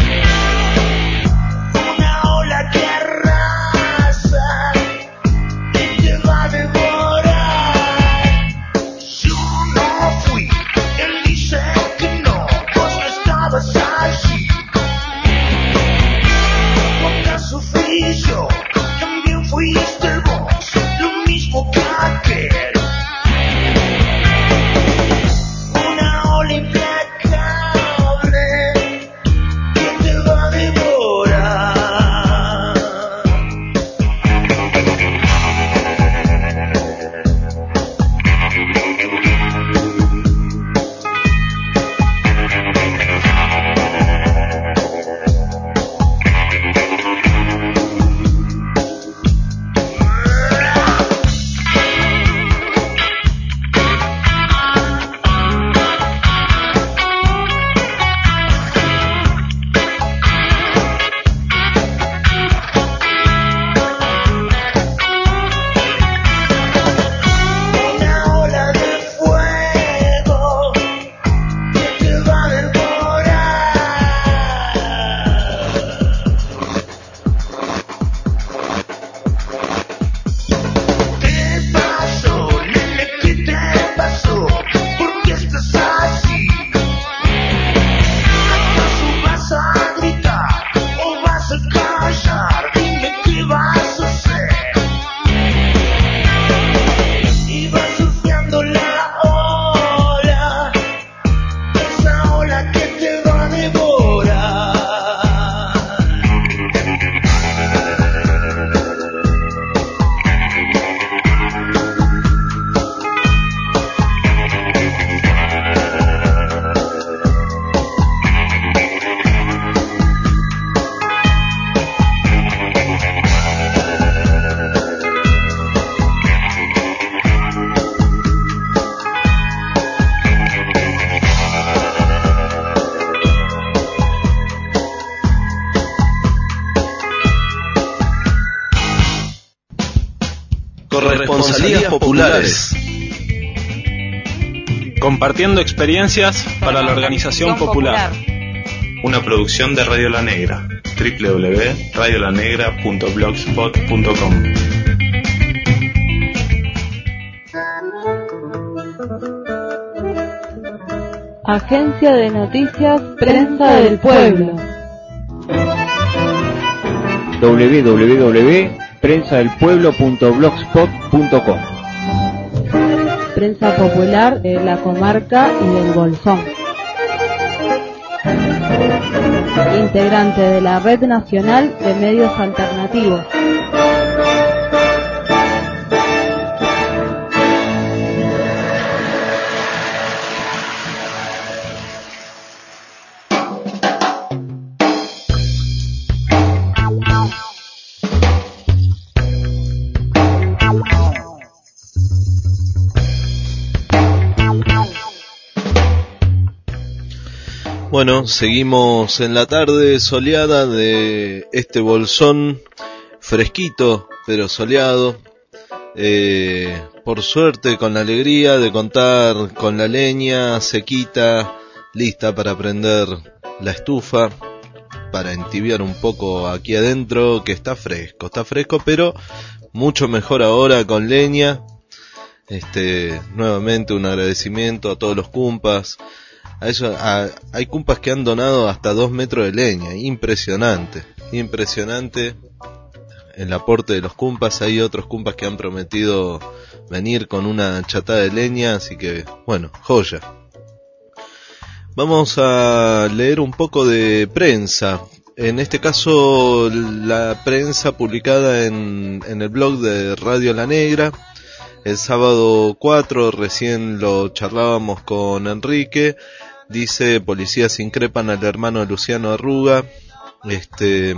Corresponsalías populares. Compartiendo experiencias para la organización popular. Una producción de Radio La Negra. doble u doble u doble u punto radio la negra punto blogspot punto com. Agencia de Noticias Prensa del Pueblo. doble u doble u doble u punto prensa del pueblo punto blogspot punto com. Prensa popular de la comarca y del Bolsón. Integrante de la Red Nacional de Medios Alternativos. Bueno, seguimos en la tarde soleada de este Bolsón, fresquito pero soleado, eh, por suerte con la alegría de contar con la leña sequita, lista para prender la estufa, para entibiar un poco aquí adentro, que está fresco, está fresco, pero mucho mejor ahora con leña. Este, nuevamente un agradecimiento a todos los cumpas. A eso, a, hay cumpas que han donado hasta dos metros de leña, impresionante, impresionante el aporte de los cumpas. Hay otros cumpas que han prometido venir con una chatada de leña, así que bueno, joya. Vamos a leer un poco de prensa, en este caso la prensa publicada en, en el blog de Radio La Negra. El sábado cuatro, recién lo charlábamos con Enrique, dice: policías increpan al hermano de Luciano Arruga. Este,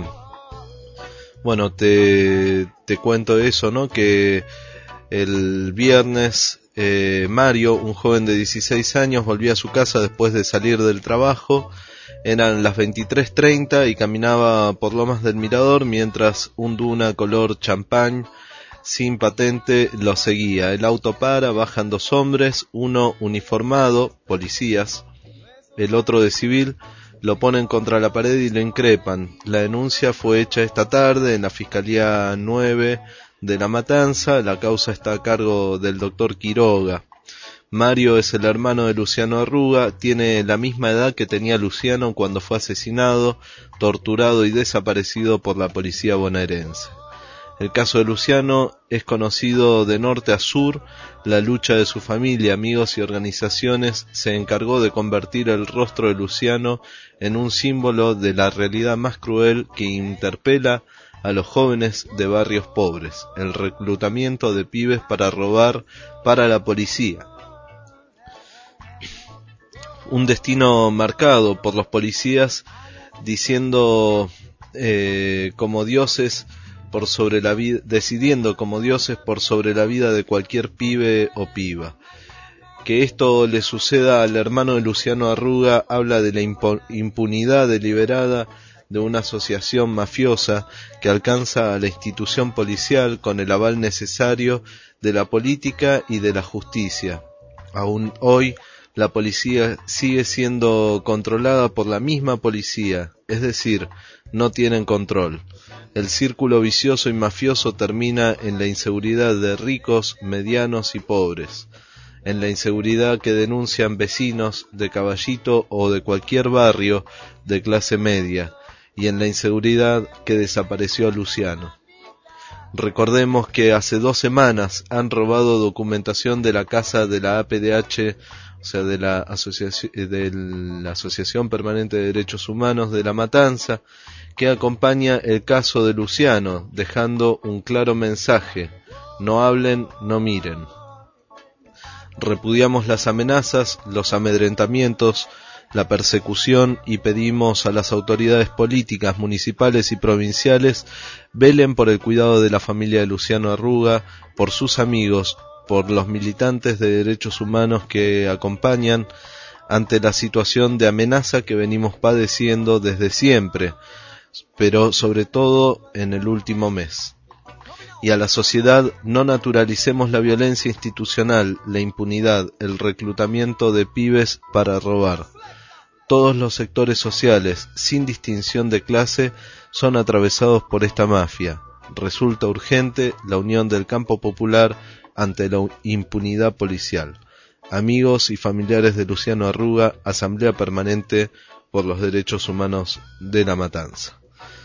bueno, te, te cuento eso, ¿no? Que el viernes eh, Mario, un joven de dieciséis años, volvía a su casa después de salir del trabajo. Eran las veintitrés treinta y caminaba por Lomas del Mirador mientras un Duna color champán sin patente lo seguía. El auto para, bajan dos hombres, uno uniformado, policías, el otro de civil, lo ponen contra la pared y lo increpan. La denuncia fue hecha esta tarde en la Fiscalía nueve de La Matanza. La causa está a cargo del doctor Quiroga. Mario es el hermano de Luciano Arruga, tiene la misma edad que tenía Luciano cuando fue asesinado, torturado y desaparecido por la policía bonaerense. El caso de Luciano es conocido de norte a sur. La lucha de su familia, amigos y organizaciones se encargó de convertir el rostro de Luciano en un símbolo de la realidad más cruel que interpela a los jóvenes de barrios pobres: el reclutamiento de pibes para robar para la policía. Un destino marcado por los policías diciendo eh, como dioses por sobre la vida, decidiendo como dioses por sobre la vida de cualquier pibe o piba. Que esto le suceda al hermano de Luciano Arruga habla de la impunidad deliberada de una asociación mafiosa que alcanza a la institución policial con el aval necesario de la política y de la justicia. Aún hoy la policía sigue siendo controlada por la misma policía, es decir, no tienen control. El círculo vicioso y mafioso termina en la inseguridad de ricos, medianos y pobres, en la inseguridad que denuncian vecinos de Caballito o de cualquier barrio de clase media, y en la inseguridad que desapareció a Luciano. Recordemos que hace dos semanas han robado documentación de la casa de la A P D H, o sea, de la asociación, de la Asociación Permanente de Derechos Humanos de La Matanza, que acompaña el caso de Luciano, dejando un claro mensaje: no hablen, no miren. Repudiamos las amenazas, los amedrentamientos, la persecución y pedimos a las autoridades políticas, municipales y provinciales velen por el cuidado de la familia de Luciano Arruga, por sus amigos, por los militantes de derechos humanos que acompañan ante la situación de amenaza que venimos padeciendo desde siempre, pero sobre todo en el último mes. y a la sociedad: no naturalicemos la violencia institucional, la impunidad, el reclutamiento de pibes para robar. Todos los sectores sociales, sin distinción de clase, son atravesados por esta mafia. Resulta urgente la unión del campo popular ante la impunidad policial. Amigos y familiares de Luciano Arruga, Asamblea Permanente por los Derechos Humanos de La Matanza.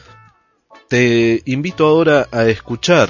Te invito ahora a escuchar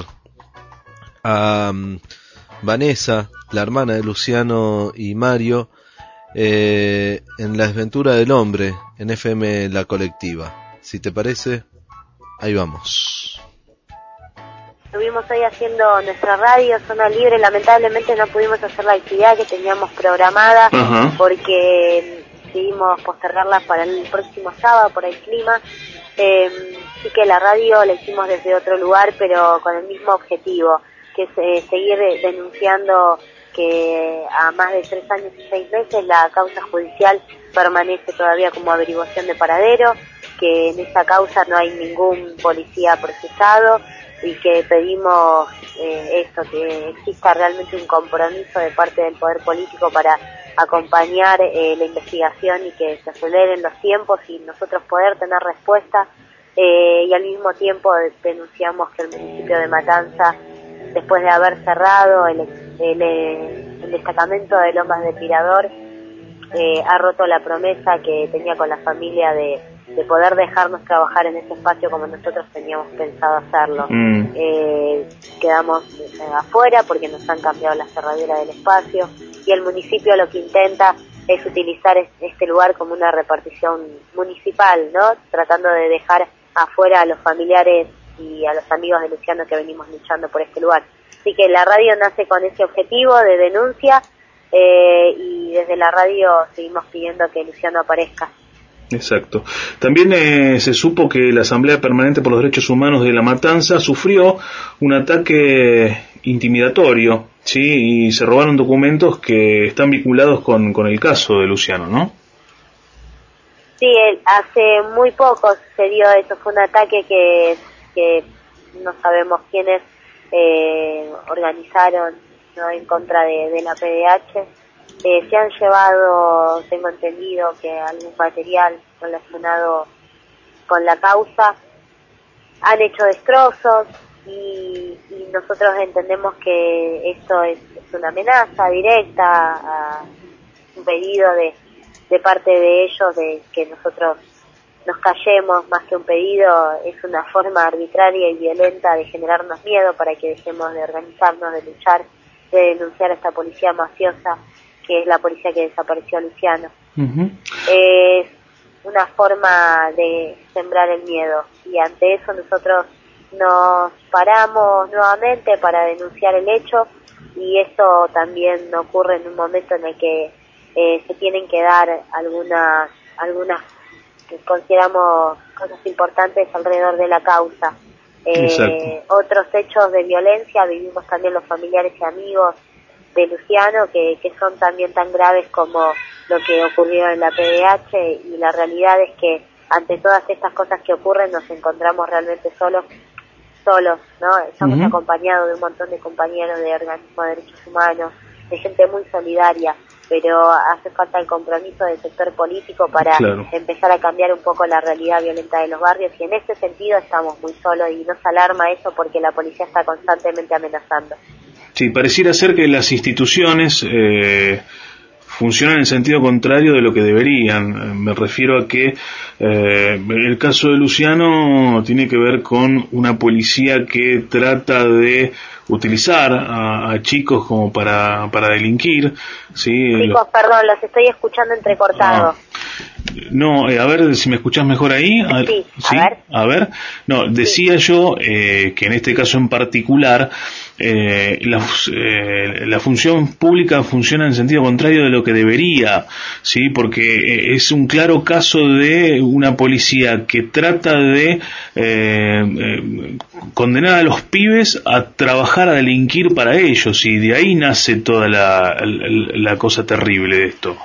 a um, Vanessa, la hermana de Luciano y Mario, eh, en La Desventura del Hombre, en F M La Colectiva. Si te parece, ahí vamos. Estuvimos hoy haciendo nuestra radio, Zona Libre. Lamentablemente no pudimos hacer la actividad que teníamos programada. Ajá. Porque decidimos postergarla para el próximo sábado por el clima. Eh, sí que la radio la hicimos desde otro lugar, pero con el mismo objetivo, que es eh, seguir denunciando que a más de tres años y seis meses la causa judicial permanece todavía como averiguación de paradero, que en esa causa no hay ningún policía procesado, y que pedimos eh, esto, que exista realmente un compromiso de parte del poder político para acompañar eh, la investigación y que se aceleren los tiempos y nosotros poder tener respuesta, eh, y al mismo tiempo denunciamos que el municipio de Matanza, después de haber cerrado el, el, el destacamento de Lomas de Tirador, eh, ha roto la promesa que tenía con la familia de de poder dejarnos trabajar en ese espacio como nosotros teníamos pensado hacerlo. Mm. Eh, quedamos eh, afuera porque nos han cambiado la cerradura del espacio, y el municipio lo que intenta es utilizar este lugar como una repartición municipal, ¿no? Tratando de dejar afuera a los familiares y a los amigos de Luciano que venimos luchando por este lugar. Así que la radio nace con ese objetivo de denuncia, eh, y desde la radio seguimos pidiendo que Luciano aparezca. Exacto. También eh, se supo que la Asamblea Permanente por los Derechos Humanos de La Matanza sufrió un ataque intimidatorio, sí, y se robaron documentos que están vinculados con, con el caso de Luciano, ¿no? Sí, el, hace muy poco sucedió eso, fue un ataque que, que no sabemos quiénes eh, organizaron, ¿no?, en contra de, de la P D H. Eh, se han llevado, tengo entendido, que algún material relacionado con la causa, han hecho destrozos, y, y nosotros entendemos que esto es, es una amenaza directa, a un pedido de, de parte de ellos de que nosotros nos callemos, más que un pedido, es una forma arbitraria y violenta de generarnos miedo para que dejemos de organizarnos, de luchar, de denunciar a esta policía mafiosa que es la policía que desapareció a Luciano. Uh-huh. Es una forma de sembrar el miedo, y ante eso nosotros nos paramos nuevamente para denunciar el hecho, y eso también ocurre en un momento en el que eh, se tienen que dar algunas, algunas que consideramos cosas importantes alrededor de la causa. Eh, otros hechos de violencia vivimos también los familiares y amigos de Luciano, que, que son también tan graves como lo que ocurrió en la P D H, y la realidad es que ante todas estas cosas que ocurren nos encontramos realmente solos, solos, ¿no? Estamos uh-huh. acompañados de un montón de compañeros de organismos de derechos humanos, de gente muy solidaria, pero hace falta el compromiso del sector político para claro. empezar a cambiar un poco la realidad violenta de los barrios, y en ese sentido estamos muy solos, y nos alarma eso porque la policía está constantemente amenazando. Sí, pareciera ser que las instituciones eh, funcionan en sentido contrario de lo que deberían. Me refiero a que eh, el caso de Luciano tiene que ver con una policía que trata de utilizar a, a chicos como para, para delinquir. ¿sí? Chicos, perdón, los estoy escuchando entrecortados. No, eh, a ver si me escuchás mejor ahí. A, sí, ¿sí? a ver. A ver. No, decía sí. yo eh, que en este caso en particular eh, la, eh, la función pública funciona en sentido contrario de lo que debería, sí, porque es un claro caso de una policía que trata de eh, eh, condenar a los pibes a trabajar, a delinquir para ellos, y de ahí nace toda la, la, la cosa terrible de esto.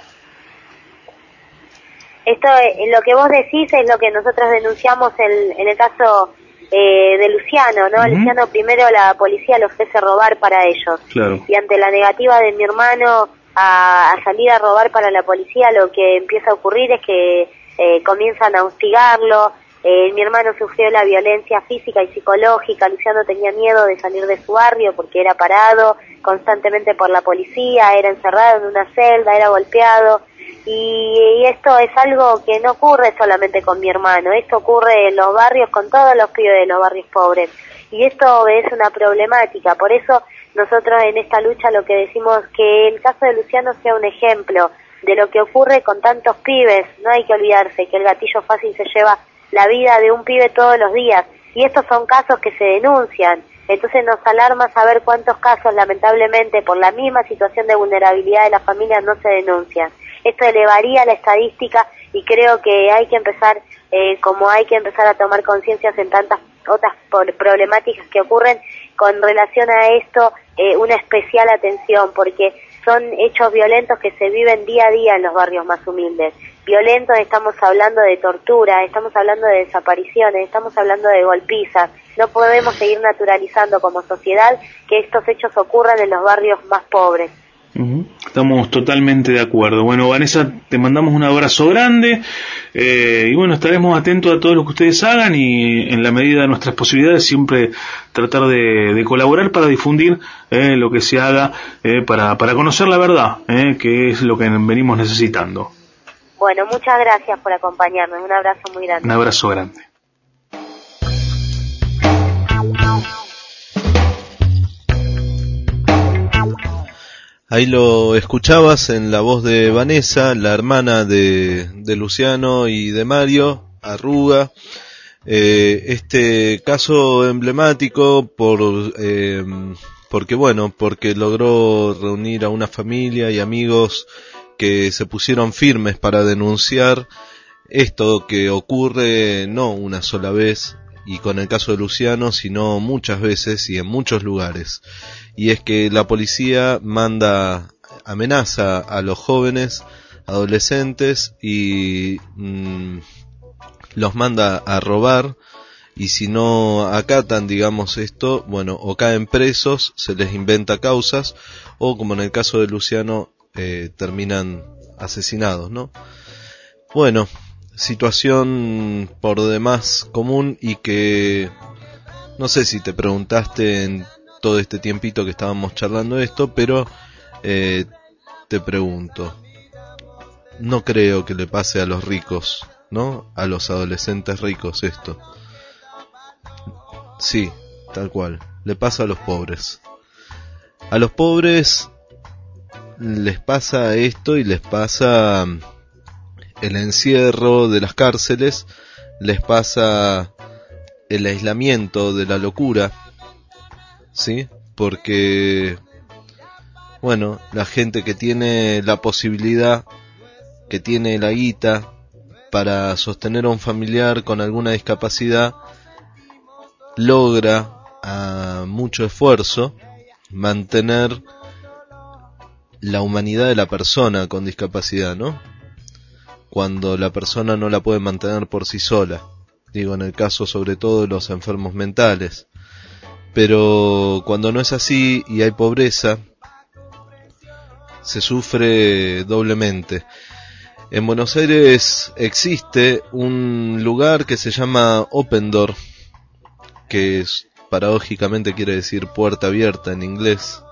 Esto, lo que vos decís es lo que nosotros denunciamos en, en el caso eh, de Luciano, ¿no? Uh-huh. Luciano primero la policía le ofrece robar para ellos. Claro. Y ante la negativa de mi hermano a, a salir a robar para la policía, lo que empieza a ocurrir es que eh, comienzan a hostigarlo. Eh, mi hermano sufrió la violencia física y psicológica. Luciano tenía miedo de salir de su barrio porque era parado constantemente por la policía, era encerrado en una celda, era golpeado. Y, y esto es algo que no ocurre solamente con mi hermano, esto ocurre en los barrios con todos los pibes de los barrios pobres. Y esto es una problemática, por eso nosotros en esta lucha lo que decimos que el caso de Luciano sea un ejemplo de lo que ocurre con tantos pibes. No hay que olvidarse que el gatillo fácil se lleva la vida de un pibe todos los días, y estos son casos que se denuncian. Entonces nos alarma saber cuántos casos lamentablemente por la misma situación de vulnerabilidad de la familia no se denuncian. Esto elevaría la estadística y creo que hay que empezar, eh, como hay que empezar a tomar conciencias en tantas otras problemáticas que ocurren con relación a esto, eh, una especial atención, porque son hechos violentos que se viven día a día en los barrios más humildes. Violentos, estamos hablando de tortura, estamos hablando de desapariciones, estamos hablando de golpizas. No podemos seguir naturalizando como sociedad que estos hechos ocurran en los barrios más pobres. Uh-huh. Estamos totalmente de acuerdo. Bueno, Vanessa, te mandamos un abrazo grande, eh, y bueno, estaremos atentos a todo lo que ustedes hagan y en la medida de nuestras posibilidades siempre tratar de, de colaborar para difundir eh, lo que se haga eh, para, para conocer la verdad, eh, que es lo que venimos necesitando. Bueno, muchas gracias por acompañarnos, un abrazo muy grande. Un abrazo grande. Ahí lo escuchabas en la voz de Vanessa, la hermana de, de Luciano y de Mario, Arruga. Eh, este caso emblemático por eh, porque bueno, porque logró reunir a una familia y amigos que se pusieron firmes para denunciar esto que ocurre no una sola vez, y con el caso de Luciano, sino muchas veces y en muchos lugares. Y es que la policía manda, amenaza a los jóvenes, adolescentes, y mmm, los manda a robar, y si no acatan, digamos, esto, bueno, o caen presos, se les inventa causas, o como en el caso de Luciano, eh, terminan asesinados, ¿no? Bueno, situación por demás común, y que no sé si te preguntaste en todo este tiempito que estábamos charlando esto, pero eh, te pregunto, no creo que le pase a los ricos, ¿no? A los adolescentes ricos esto. Sí, tal cual, le pasa a los pobres. A los pobres les pasa esto, y les pasa el encierro de las cárceles, les pasa el aislamiento de la locura, ¿sí? Porque, bueno, la gente que tiene la posibilidad, que tiene la guita para sostener a un familiar con alguna discapacidad, logra a mucho esfuerzo mantener la humanidad de la persona con discapacidad, ¿no? Cuando la persona no la puede mantener por sí sola, digo, en el caso sobre todo de los enfermos mentales. Pero cuando no es así y hay pobreza, se sufre doblemente. En Buenos Aires existe un lugar que se llama Open Door, que es, paradójicamente quiere decir puerta abierta en inglés.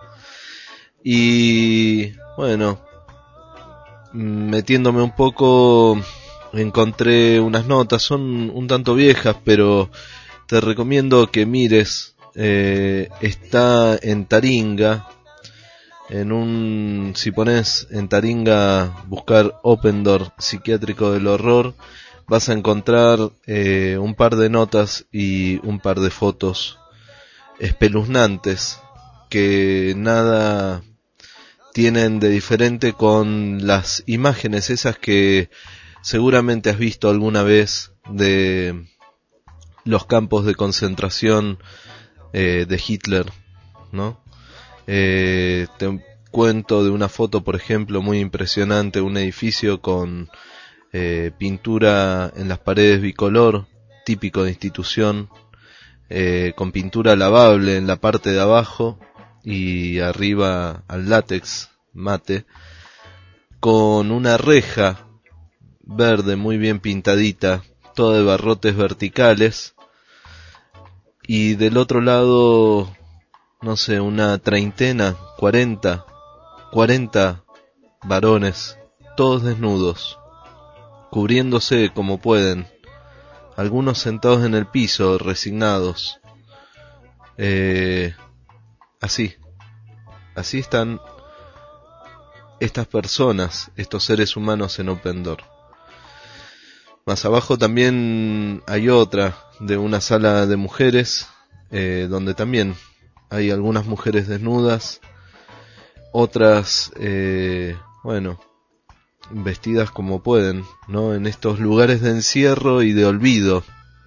Y bueno, metiéndome un poco, encontré unas notas, son un tanto viejas, pero te recomiendo que mires. Eh, está en Taringa, en un, si pones en Taringa buscar Open Door psiquiátrico del horror, vas a encontrar eh, un par de notas y un par de fotos espeluznantes que nada tienen de diferente con las imágenes esas que seguramente has visto alguna vez de los campos de concentración eh, de Hitler, ¿no? Eh, te cuento de una foto, por ejemplo, muy impresionante, un edificio con eh, pintura en las paredes bicolor, típico de institución, eh, con pintura lavable en la parte de abajo y arriba al látex mate, con una reja verde muy bien pintadita, toda de barrotes verticales, y del otro lado, no sé, una treintena, cuarenta, cuarenta varones, todos desnudos, cubriéndose como pueden, algunos sentados en el piso, resignados, eh, así, así están estas personas, estos seres humanos en Open Door. Más abajo también hay otra, de una sala de mujeres, eh, donde también hay algunas mujeres desnudas, otras, eh, bueno, vestidas como pueden, ¿no? En estos lugares de encierro y de olvido,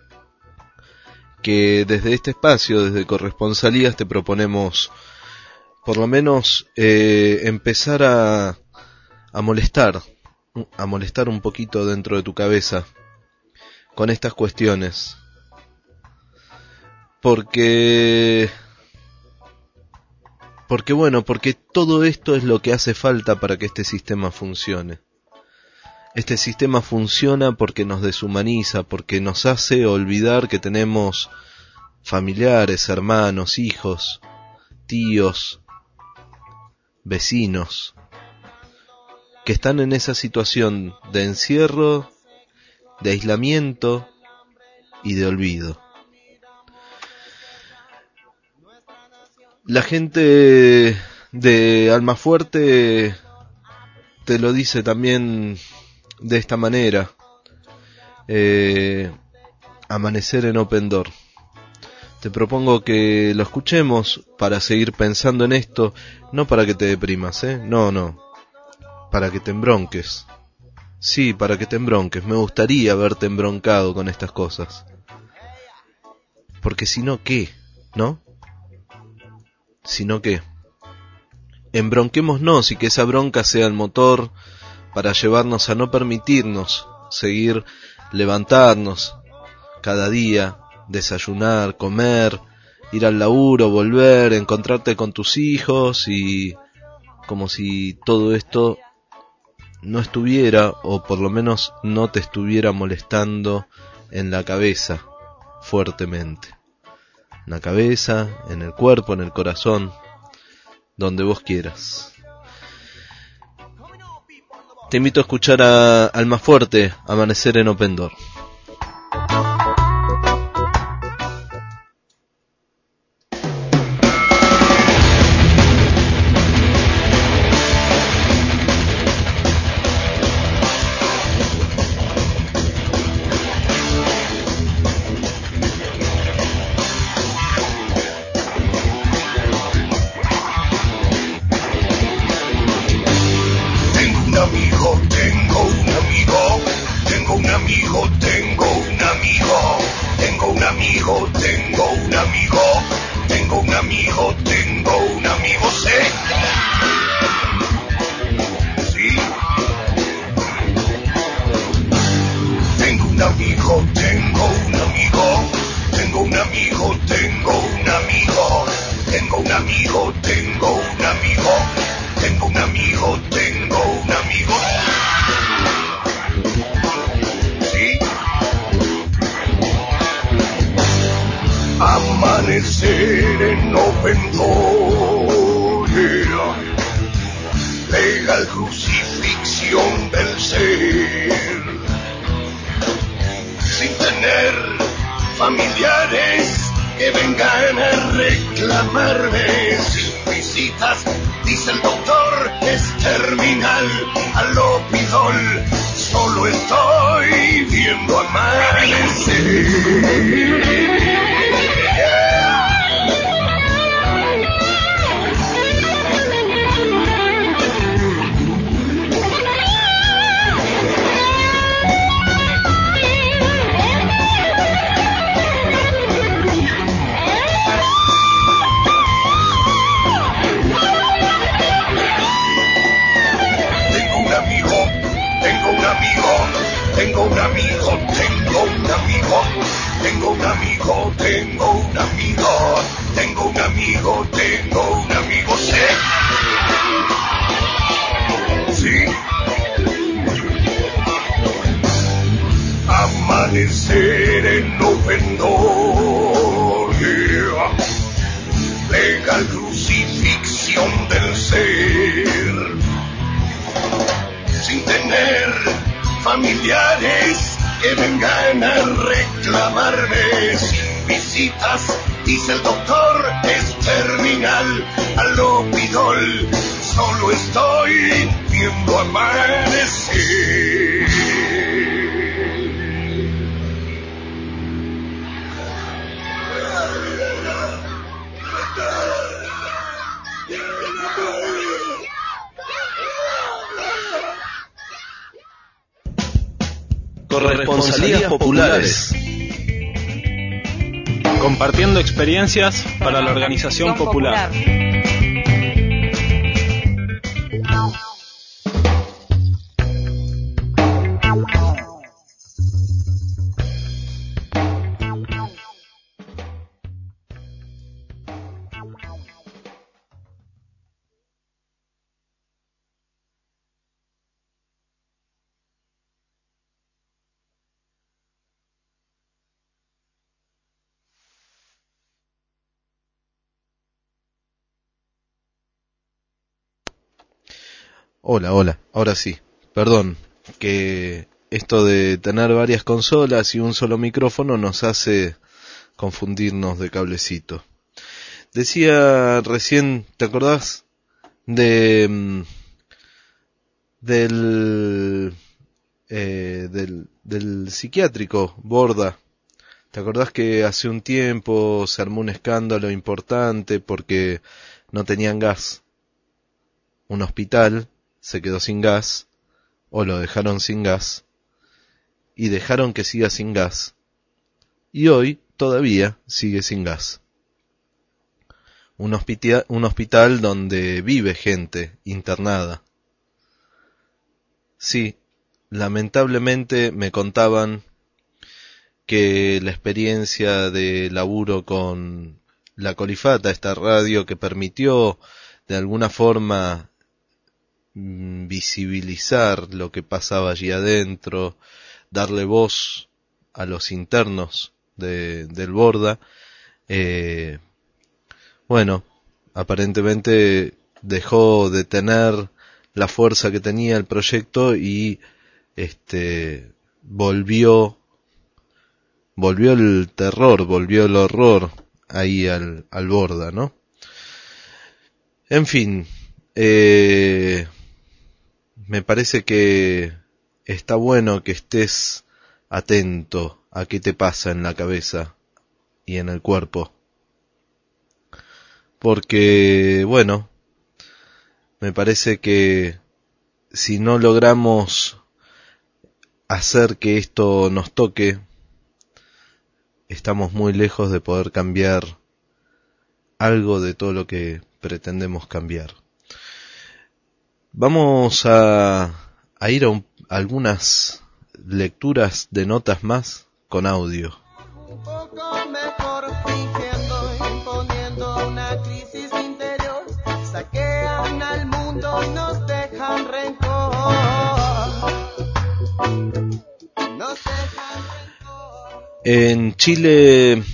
que desde este espacio, desde Corresponsalías, te proponemos, por lo menos, eh, empezar a, a molestar, a molestar un poquito dentro de tu cabeza con estas cuestiones. Porque, porque bueno, porque todo esto es lo que hace falta para que este sistema funcione. Este sistema funciona porque nos deshumaniza, porque nos hace olvidar que tenemos familiares, hermanos, hijos, tíos, vecinos, que están en esa situación de encierro, de aislamiento y de olvido. La gente de Almafuerte te lo dice también de esta manera, eh, Amanecer en Open Door. Te propongo que lo escuchemos para seguir pensando en esto, no para que te deprimas, ¿eh? No, no, para que te embronques. Sí, para que te embronques. Me gustaría verte embroncado con estas cosas. Porque si no, ¿qué? ¿No? Si no, ¿qué? Embronquémonos y que esa bronca sea el motor para llevarnos a no permitirnos seguir levantarnos cada día, desayunar, comer, ir al laburo, volver, encontrarte con tus hijos y como si todo esto no estuviera, o por lo menos no te estuviera molestando en la cabeza fuertemente. En la cabeza, en el cuerpo, en el corazón, donde vos quieras. Te invito a escuchar a Almafuerte, Amanecer en Open Door. Tengo un amigo, tengo un amigo, tengo un amigo, tengo un tener familiares que vengan a reclamarme. Sin visitas, dice el doctor, es terminal. Al opidol, solo estoy viendo amanecer. Corresponsalías populares. Compartiendo experiencias para la organización popular. Hola, hola, ahora sí, perdón, que esto de tener varias consolas y un solo micrófono nos hace confundirnos de cablecito. Decía recién, ¿te acordás de del eh, del, del psiquiátrico Borda? ¿Te acordás que hace un tiempo se armó un escándalo importante porque no tenían gas? Un hospital se quedó sin gas, o lo dejaron sin gas, y dejaron que siga sin gas, y hoy todavía sigue sin gas. Un hospital, un hospital donde vive gente internada. Sí, lamentablemente me contaban que la experiencia de laburo con la Colifata, esta radio que permitió de alguna forma visibilizar lo que pasaba allí adentro, darle voz a los internos de, del Borda, eh, bueno, aparentemente dejó de tener la fuerza que tenía el proyecto y este volvió volvió el terror, volvió el horror ahí al, al Borda, ¿no? En fin, eh, me parece que está bueno que estés atento a qué te pasa en la cabeza y en el cuerpo. Porque, bueno, me parece que si no logramos hacer que esto nos toque, estamos muy lejos de poder cambiar algo de todo lo que pretendemos cambiar. Vamos a, a ir a, un, a algunas lecturas de notas más con audio. Un poco mejor fingiendo, imponiendo una crisis interior. Saquean al mundo, nos dejan rencor. Nos dejan rencor. En Chile...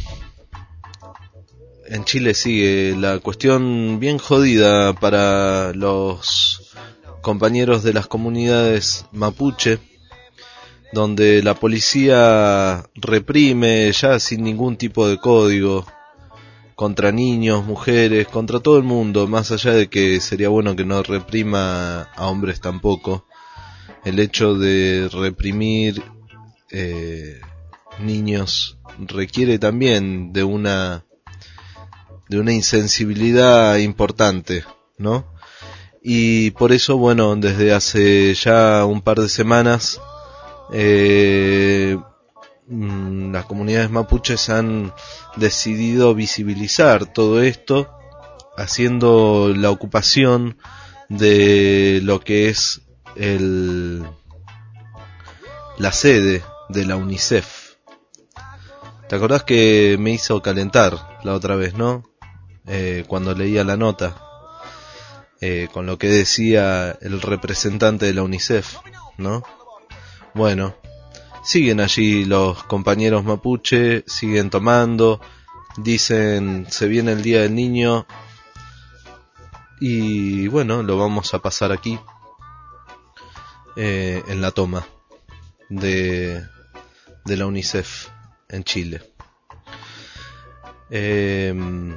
En Chile sigue la cuestión bien jodida para los compañeros de las comunidades mapuche, donde la policía reprime ya sin ningún tipo de código contra niños, mujeres, contra todo el mundo, más allá de que sería bueno que no reprima a hombres tampoco. El hecho de reprimir eh, niños requiere también de una de una insensibilidad importante, ¿no? Y por eso, bueno, desde hace ya un par de semanas eh, las comunidades mapuches han decidido visibilizar todo esto, haciendo la ocupación de lo que es el la sede de la UNICEF. ¿Te acordás que me hizo calentar la otra vez, no? Eh, cuando leía la nota, eh, con lo que decía el representante de la UNICEF, ¿no? Bueno, siguen allí los compañeros mapuche, siguen tomando, dicen se viene el Día del Niño y bueno, lo vamos a pasar aquí. eh, en la toma de, de la UNICEF en Chile. Eh,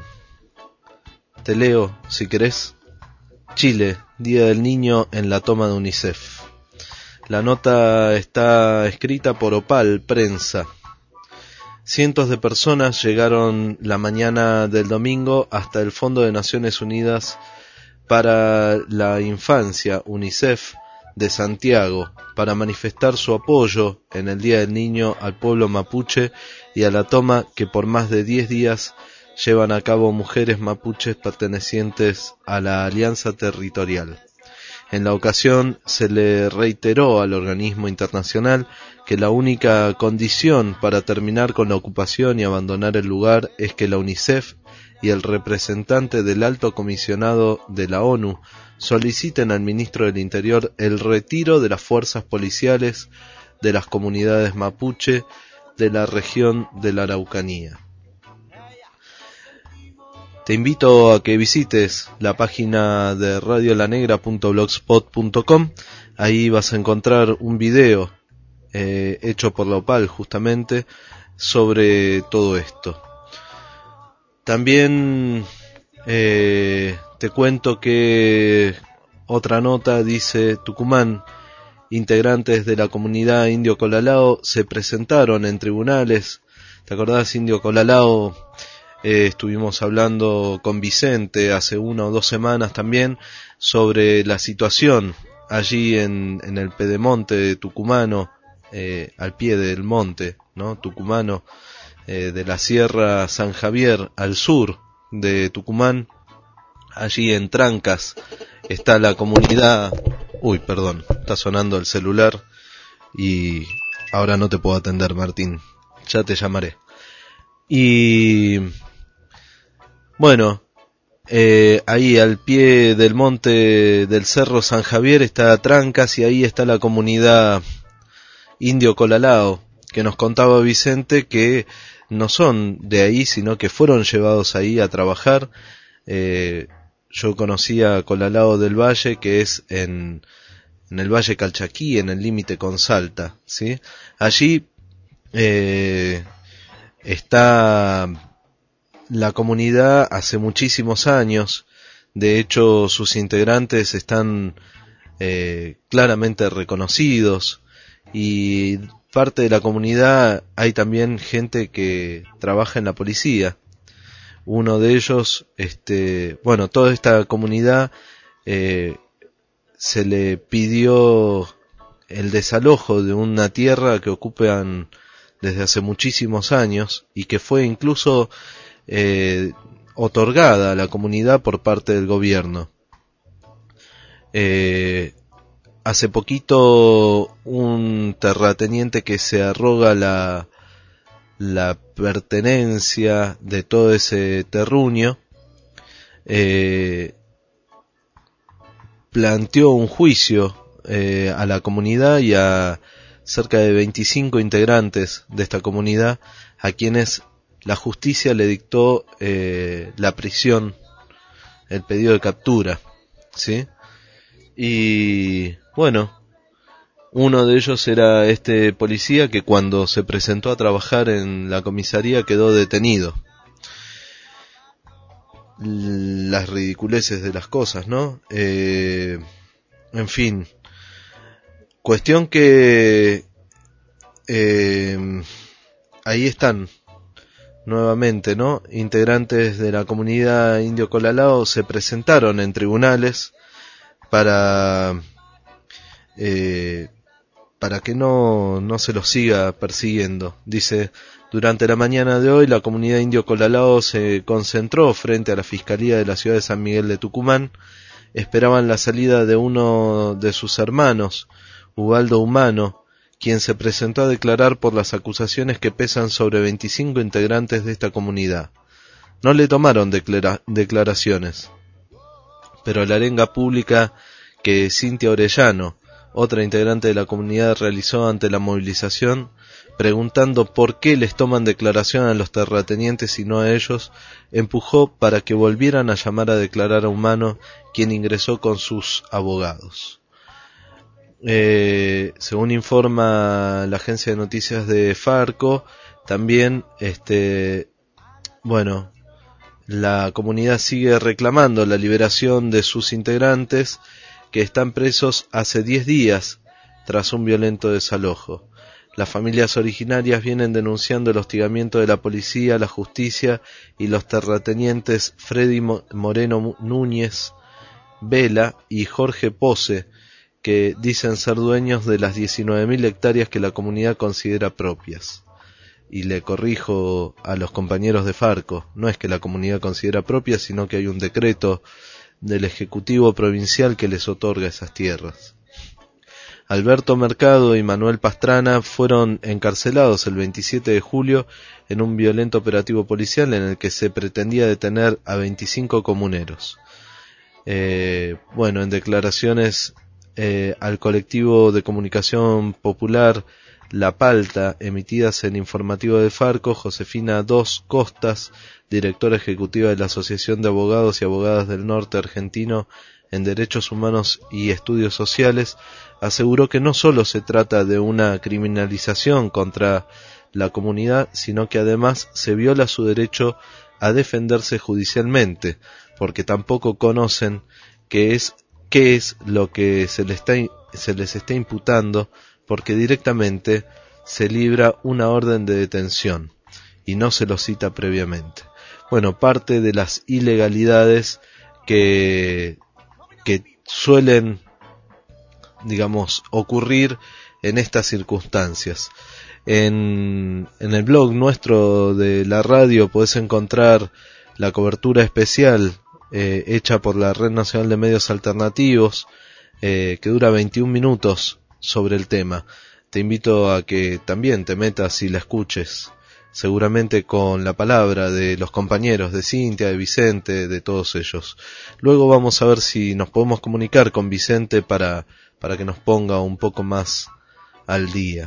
te leo, si querés. Chile, Día del Niño en la toma de UNICEF. La nota está escrita por Opal Prensa. Cientos de personas llegaron la mañana del domingo hasta el Fondo de Naciones Unidas para la Infancia, UNICEF, de Santiago, para manifestar su apoyo en el Día del Niño al pueblo mapuche y a la toma que por más de diez días llevan a cabo mujeres mapuches pertenecientes a la Alianza Territorial. En la ocasión se le reiteró al organismo internacional que la única condición para terminar con la ocupación y abandonar el lugar es que la UNICEF y el representante del Alto Comisionado de la ONU soliciten al ministro del Interior el retiro de las fuerzas policiales de las comunidades mapuche de la región de la Araucanía. Te invito a que visites la página de radio la negra punto blogspot punto com. Ahí vas a encontrar un video eh, hecho por la Opal justamente sobre todo esto. También eh, te cuento que otra nota dice: Tucumán, integrantes de la comunidad indio Colalao se presentaron en tribunales. ¿Te acordás, indio Colalao? Eh, estuvimos hablando con Vicente hace una o dos semanas también sobre la situación allí en, en el pedemonte tucumano, eh, al pie del monte, ¿no? Tucumano, eh, de la Sierra San Javier al sur de Tucumán. Allí en Trancas está la comunidad. Uy, perdón, está sonando el celular y ahora no te puedo atender, Martín. Ya te llamaré. Y bueno, eh, ahí al pie del monte del Cerro San Javier está Trancas y ahí está la comunidad indio Colalao, que nos contaba Vicente que no son de ahí, sino que fueron llevados ahí a trabajar. Eh, yo conocía a Colalao del Valle, que es en, en el Valle Calchaquí, en el límite con Salta, ¿sí? Allí eh, está la comunidad hace muchísimos años. De hecho, sus integrantes están eh, claramente reconocidos, y parte de la comunidad hay también gente que trabaja en la policía. Uno de ellos, este, bueno, toda esta comunidad eh, se le pidió el desalojo de una tierra que ocupan desde hace muchísimos años y que fue incluso eh, otorgada a la comunidad por parte del gobierno. Eh, hace poquito un terrateniente que se arroga la la pertenencia de todo ese terruño eh, planteó un juicio eh, a la comunidad y a cerca de veinticinco integrantes de esta comunidad, a quienes la justicia le dictó eh, la prisión, el pedido de captura, ¿sí? Y bueno, uno de ellos era este policía que cuando se presentó a trabajar en la comisaría quedó detenido. Las ridiculeces de las cosas, ¿no? Eh, en fin, cuestión que eh, ahí están nuevamente, ¿no? Integrantes de la comunidad indio Colalao se presentaron en tribunales para eh, para que no, no se los siga persiguiendo. Dice: durante la mañana de hoy la comunidad indio Colalao se concentró frente a la Fiscalía de la ciudad de San Miguel de Tucumán. Esperaban la salida de uno de sus hermanos, Ubaldo Humano, quien se presentó a declarar por las acusaciones que pesan sobre veinticinco integrantes de esta comunidad. No le tomaron declara- declaraciones, pero la arenga pública que Cintia Orellano, otra integrante de la comunidad, realizó ante la movilización, preguntando por qué les toman declaración a los terratenientes y no a ellos, empujó para que volvieran a llamar a declarar a Humano, quien ingresó con sus abogados. eh, según informa la agencia de noticias de Farco, también, este, bueno, la comunidad sigue reclamando la liberación de sus integrantes que están presos hace diez días tras un violento desalojo. Las familias originarias vienen denunciando el hostigamiento de la policía, la justicia y los terratenientes Freddy Moreno Núñez Vela y Jorge Pose, que dicen ser dueños de las diecinueve mil hectáreas que la comunidad considera propias. Y le corrijo a los compañeros de Farco, no es que la comunidad considera propias, sino que hay un decreto del Ejecutivo Provincial que les otorga esas tierras. Alberto Mercado y Manuel Pastrana fueron encarcelados el veintisiete de julio en un violento operativo policial en el que se pretendía detener a veinticinco comuneros. Eh, bueno, en declaraciones eh, al colectivo de comunicación popular La Palta, emitidas en informativo de Farco, Josefina Dos Costas, directora ejecutiva de la Asociación de Abogados y Abogadas del Norte Argentino en Derechos Humanos y Estudios Sociales, aseguró que no solo se trata de una criminalización contra la comunidad, sino que además se viola su derecho a defenderse judicialmente, porque tampoco conocen qué es, qué es lo que se les está, se les está imputando, porque directamente se libra una orden de detención y no se lo cita previamente. Bueno, parte de las ilegalidades que, que suelen, digamos, ocurrir en estas circunstancias. En, en el blog nuestro de la radio podés encontrar la cobertura especial eh, hecha por la Red Nacional de Medios Alternativos, eh, que dura veintiún minutos sobre el tema. Te invito a que también te metas y la escuches, seguramente con la palabra de los compañeros de Cintia, de Vicente, de todos ellos. Luego vamos a ver si nos podemos comunicar con Vicente para, para que nos ponga un poco más al día.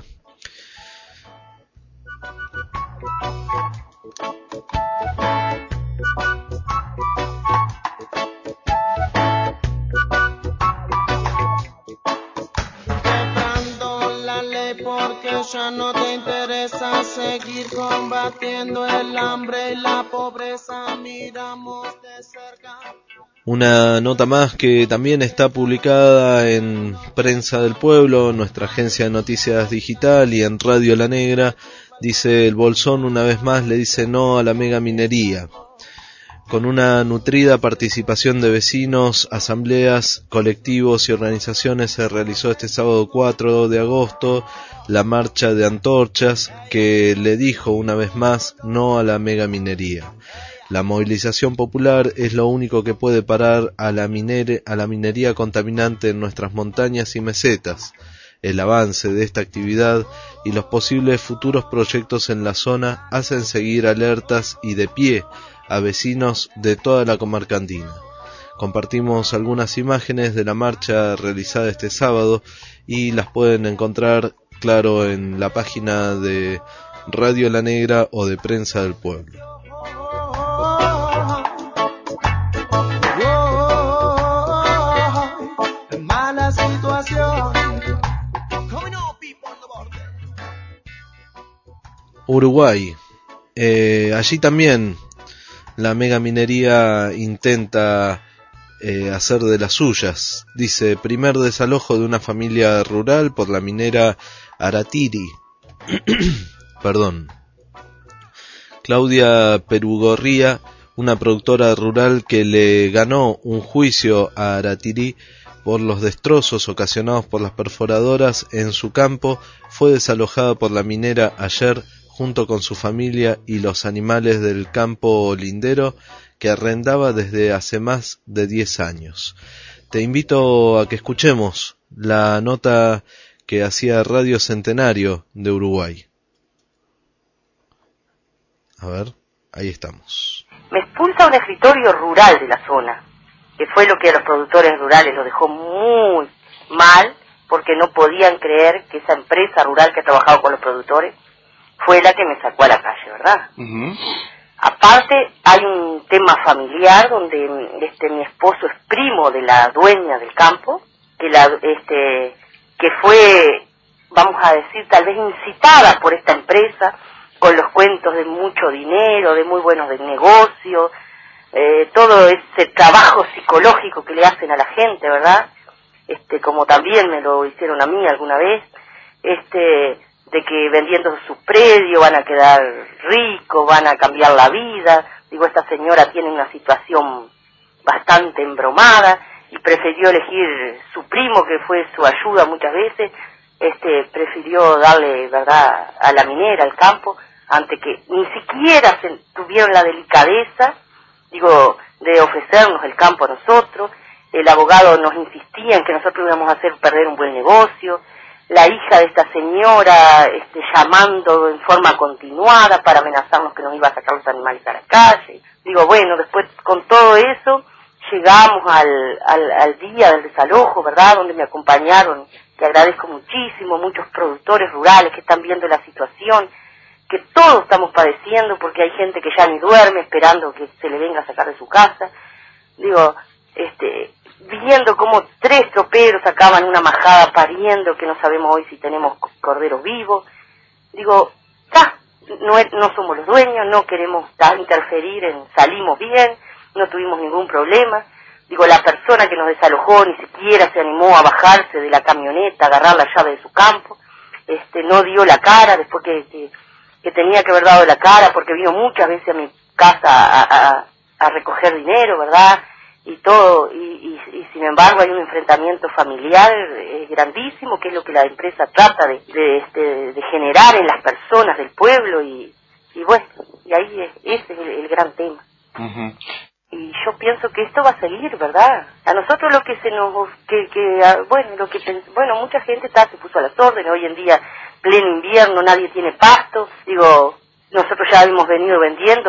Porque ya no te interesa seguir combatiendo el hambre y la pobreza, miramos de cerca. Una nota más que también está publicada en Prensa del Pueblo, nuestra agencia de noticias digital, y en Radio La Negra, dice: el Bolsón una vez más le dice no a la mega minería. Con una nutrida participación de vecinos, asambleas, colectivos y organizaciones se realizó este sábado cuatro de agosto la marcha de antorchas que le dijo una vez más no a la megaminería. La movilización popular es lo único que puede parar a la, minere, a la minería contaminante en nuestras montañas y mesetas. El avance de esta actividad y los posibles futuros proyectos en la zona hacen seguir alertas y de pie a vecinos de toda la comarca andina. Compartimos algunas imágenes de la marcha realizada este sábado y las pueden encontrar, claro, en la página de Radio La Negra o de Prensa del Pueblo. Mala situación. Uruguay. Eh, allí también la megaminería intenta eh, hacer de las suyas. Dice: primer desalojo de una familia rural por la minera Aratiri. Perdón. Claudia Perugorría, una productora rural que le ganó un juicio a Aratiri por los destrozos ocasionados por las perforadoras en su campo, fue desalojada por la minera ayer junto con su familia y los animales del campo lindero que arrendaba desde hace más de diez años. Te invito a que escuchemos la nota que hacía Radio Centenario de Uruguay. A ver, ahí estamos. Me expulsa un escritorio rural de la zona, que fue lo que a los productores rurales los dejó muy mal, porque no podían creer que esa empresa rural que ha trabajado con los productores fue la que me sacó a la calle, ¿verdad? Uh-huh. Aparte, hay un tema familiar donde este mi esposo es primo de la dueña del campo, que la este que fue, vamos a decir, tal vez incitada por esta empresa, con los cuentos de mucho dinero, de muy buenos de negocio, eh, todo ese trabajo psicológico que le hacen a la gente, ¿verdad? Este, como también me lo hicieron a mí alguna vez, este, de que vendiendo su predio van a quedar ricos, van a cambiar la vida. Digo, esta señora tiene una situación bastante embromada y prefirió elegir su primo, que fue su ayuda muchas veces, este, prefirió darle, verdad, a la minera, al campo, antes que ni siquiera se tuvieron la delicadeza, digo, de ofrecernos el campo a nosotros. El abogado nos insistía en que nosotros íbamos a hacer perder un buen negocio. La hija de esta señora este, llamando en forma continuada para amenazarnos que nos iba a sacar los animales a la calle. Digo, bueno, después con todo eso llegamos al, al, al día del desalojo, ¿verdad?, donde me acompañaron, que agradezco muchísimo, muchos productores rurales que están viendo la situación, que todos estamos padeciendo, porque hay gente que ya ni duerme esperando que se le venga a sacar de su casa. Digo, este, viendo cómo tres troperos sacaban una majada pariendo, que no sabemos hoy si tenemos corderos vivos. Digo, ya, no, no somos los dueños, no queremos ta, interferir en, salimos bien, no tuvimos ningún problema. Digo, la persona que nos desalojó ni siquiera se animó a bajarse de la camioneta, agarrar la llave de su campo, este, no dio la cara después que, que, que tenía que haber dado la cara, porque vino muchas veces a mi casa a, a, a recoger dinero, ¿verdad?, y todo, y, y, y sin embargo hay un enfrentamiento familiar eh, grandísimo, que es lo que la empresa trata de, de, este, de generar en las personas del pueblo, y, y bueno, y ahí es, ese es el, el gran tema. Uh-huh. Y yo pienso que esto va a seguir, ¿verdad? A nosotros lo que se nos, que, que bueno, lo que, bueno, mucha gente está, se puso a las órdenes, hoy en día, pleno invierno, nadie tiene pasto, digo, nosotros ya hemos venido vendiendo,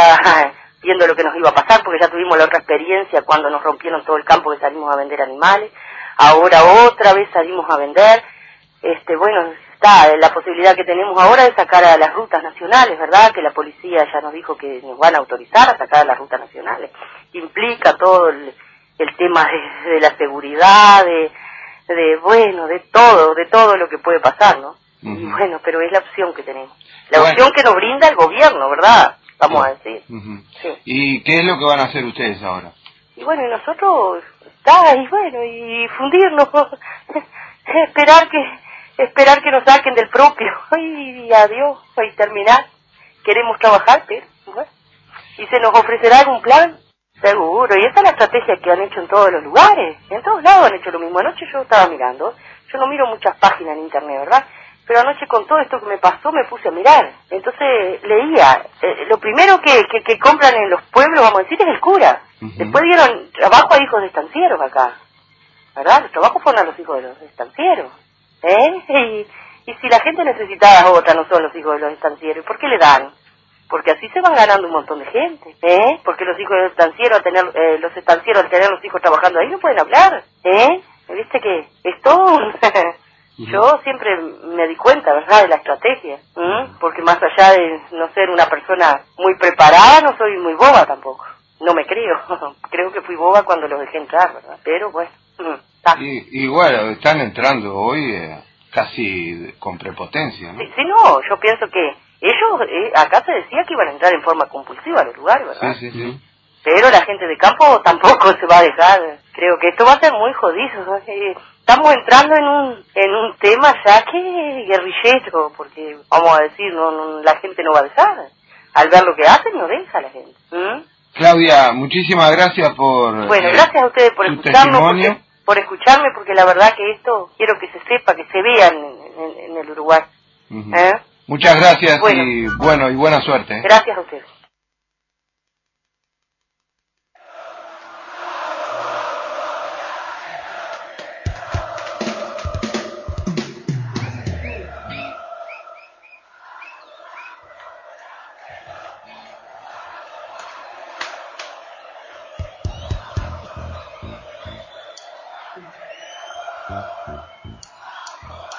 ya viendo lo que nos iba a pasar, porque ya tuvimos la otra experiencia cuando nos rompieron todo el campo, que salimos a vender animales. Ahora otra vez salimos a vender. Este, bueno, está la posibilidad que tenemos ahora de sacar a las rutas nacionales, ¿verdad?, que la policía ya nos dijo que nos van a autorizar a sacar a las rutas nacionales. Implica todo el, el tema de, de la seguridad, de, de, bueno, de todo, de todo lo que puede pasar, ¿no? Uh-huh. Y bueno, pero es la opción que tenemos. La bueno. opción que nos brinda el gobierno, ¿verdad?, vamos sí. a decir. Uh-huh. Sí. ¿Y qué es lo que van a hacer ustedes ahora? Y bueno, y nosotros, está, y bueno, y fundirnos, esperar que esperar que nos saquen del propio, y adiós, y terminar. Queremos trabajar, pero, bueno, y se nos ofrecerá algún plan, seguro, y esa es la estrategia que han hecho en todos los lugares, en todos lados han hecho lo mismo. Anoche yo estaba mirando, yo no miro muchas páginas en internet, ¿verdad?, pero anoche con todo esto que me pasó me puse a mirar. Entonces leía, eh, lo primero que, que, que compran en los pueblos, vamos a decir, es el cura. Uh-huh. Después dieron trabajo a hijos de estancieros acá, ¿verdad? Los trabajos fueron a los hijos de los estancieros, ¿eh? Y, y si la gente necesitada otra, no son los hijos de los estancieros, ¿por qué le dan? Porque así se van ganando un montón de gente, ¿eh? Porque los hijos de los estancieros, al tener, eh, los estancieros al tener los hijos trabajando ahí no pueden hablar, ¿eh? ¿Viste que es todo un... Yo siempre me di cuenta, ¿verdad?, de la estrategia, ¿eh? Porque más allá de no ser una persona muy preparada, no soy muy boba tampoco. No me creo. Creo que fui boba cuando los dejé entrar, ¿verdad? Pero bueno. Y, y bueno, están entrando hoy eh, casi con prepotencia, ¿no? Sí, sí, no, yo pienso que ellos, eh, acá se decía que iban a entrar en forma compulsiva a los lugares, ¿verdad? Sí, sí, sí. Pero la gente de campo tampoco se va a dejar. Creo que esto va a ser muy jodido, ¿no? Estamos entrando en un en un tema ya que guerrillero, porque vamos a decir, no, no la gente no va a dejar. Al ver lo que hacen, no deja la gente. ¿Mm? Claudia, muchísimas gracias por Bueno, eh, gracias a ustedes por escucharme, porque, por escucharme, porque la verdad que esto quiero que se sepa, que se vea en, en, en el Uruguay. Uh-huh. ¿Eh? Muchas gracias bueno. y bueno y buena suerte. ¿eh? Gracias a ustedes.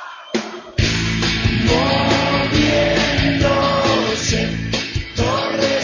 Moviéndose, torre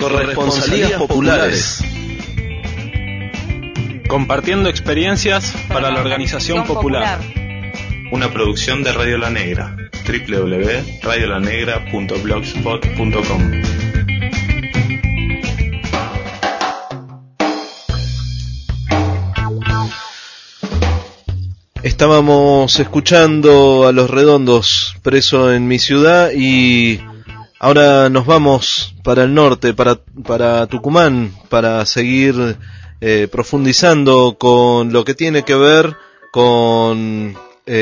Corresponsalías populares. Compartiendo experiencias para la organización popular. Una producción de Radio La Negra. doble u doble u doble u punto radio la negra punto blogspot punto com. Estábamos escuchando a Los Redondos, Preso en mi ciudad, y ahora nos vamos para el norte, para, para Tucumán, para seguir eh, profundizando con lo que tiene que ver con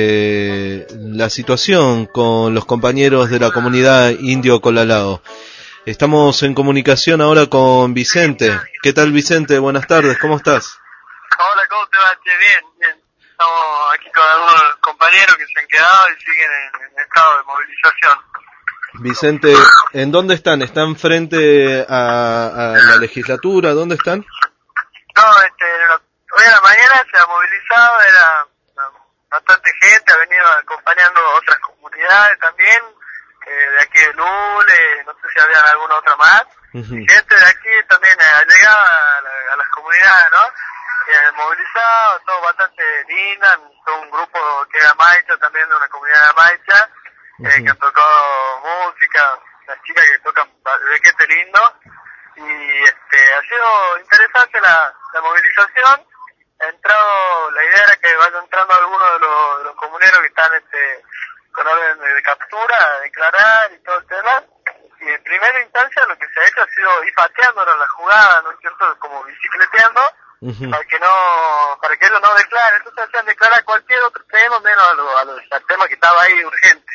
eh, la situación con los compañeros de la comunidad indio Colalao. Estamos en comunicación ahora con Vicente. ¿Qué tal, Vicente? Buenas tardes, ¿cómo estás? Hola, ¿cómo te va? Bien, bien. Estamos aquí con algunos compañeros que se han quedado y siguen en, en estado de movilización. Vicente, ¿en dónde están? ¿Están frente a, a la legislatura? ¿Dónde están? No, este, hoy a la mañana se ha movilizado, era bastante gente, ha venido acompañando otras comunidades también, eh, de aquí de Lule, no sé si había alguna otra más. Uh-huh. Y gente de aquí también ha llegado a, la, a las comunidades, ¿no? Eh, movilizado, todo bastante linda, todo un grupo que era Maicha, también de una comunidad de Maicha, uh-huh. eh, que tocó música, las chicas que tocan requete lindo, y este ha sido interesante la, la movilización. Ha entrado, la idea era que vayan entrando algunos de los, de los comuneros que están este, con orden de captura, a declarar y todo el tema, y en primera instancia lo que se ha hecho ha sido ir pateando la jugada, ¿no es cierto?, como bicicleteando, Uh-huh. para que no, para que ellos no declaren. Entonces hacían declarar cualquier otro tema menos a lo, a lo, al tema que estaba ahí urgente.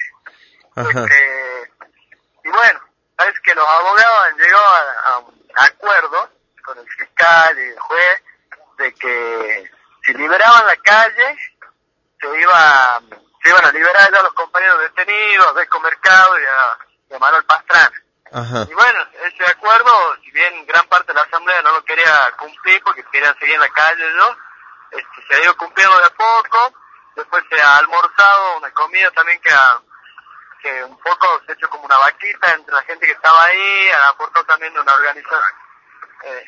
Este, y bueno, sabes que los abogados han llegado a, a un acuerdo con el fiscal y el juez de que si liberaban la calle se iba, se iban a liberar ya a los compañeros detenidos, a Vesco Mercado y a, y a Manuel Pastrana. Ajá. Y bueno, ese acuerdo, si bien gran parte de la asamblea no lo quería cumplir porque querían seguir en la calle, ¿no? Este, se ha ido cumpliendo de a poco. Después se ha almorzado una comida también que ha, que un poco se ha hecho como una vaquita entre la gente que estaba ahí, ha aportado también de una organización. Eh,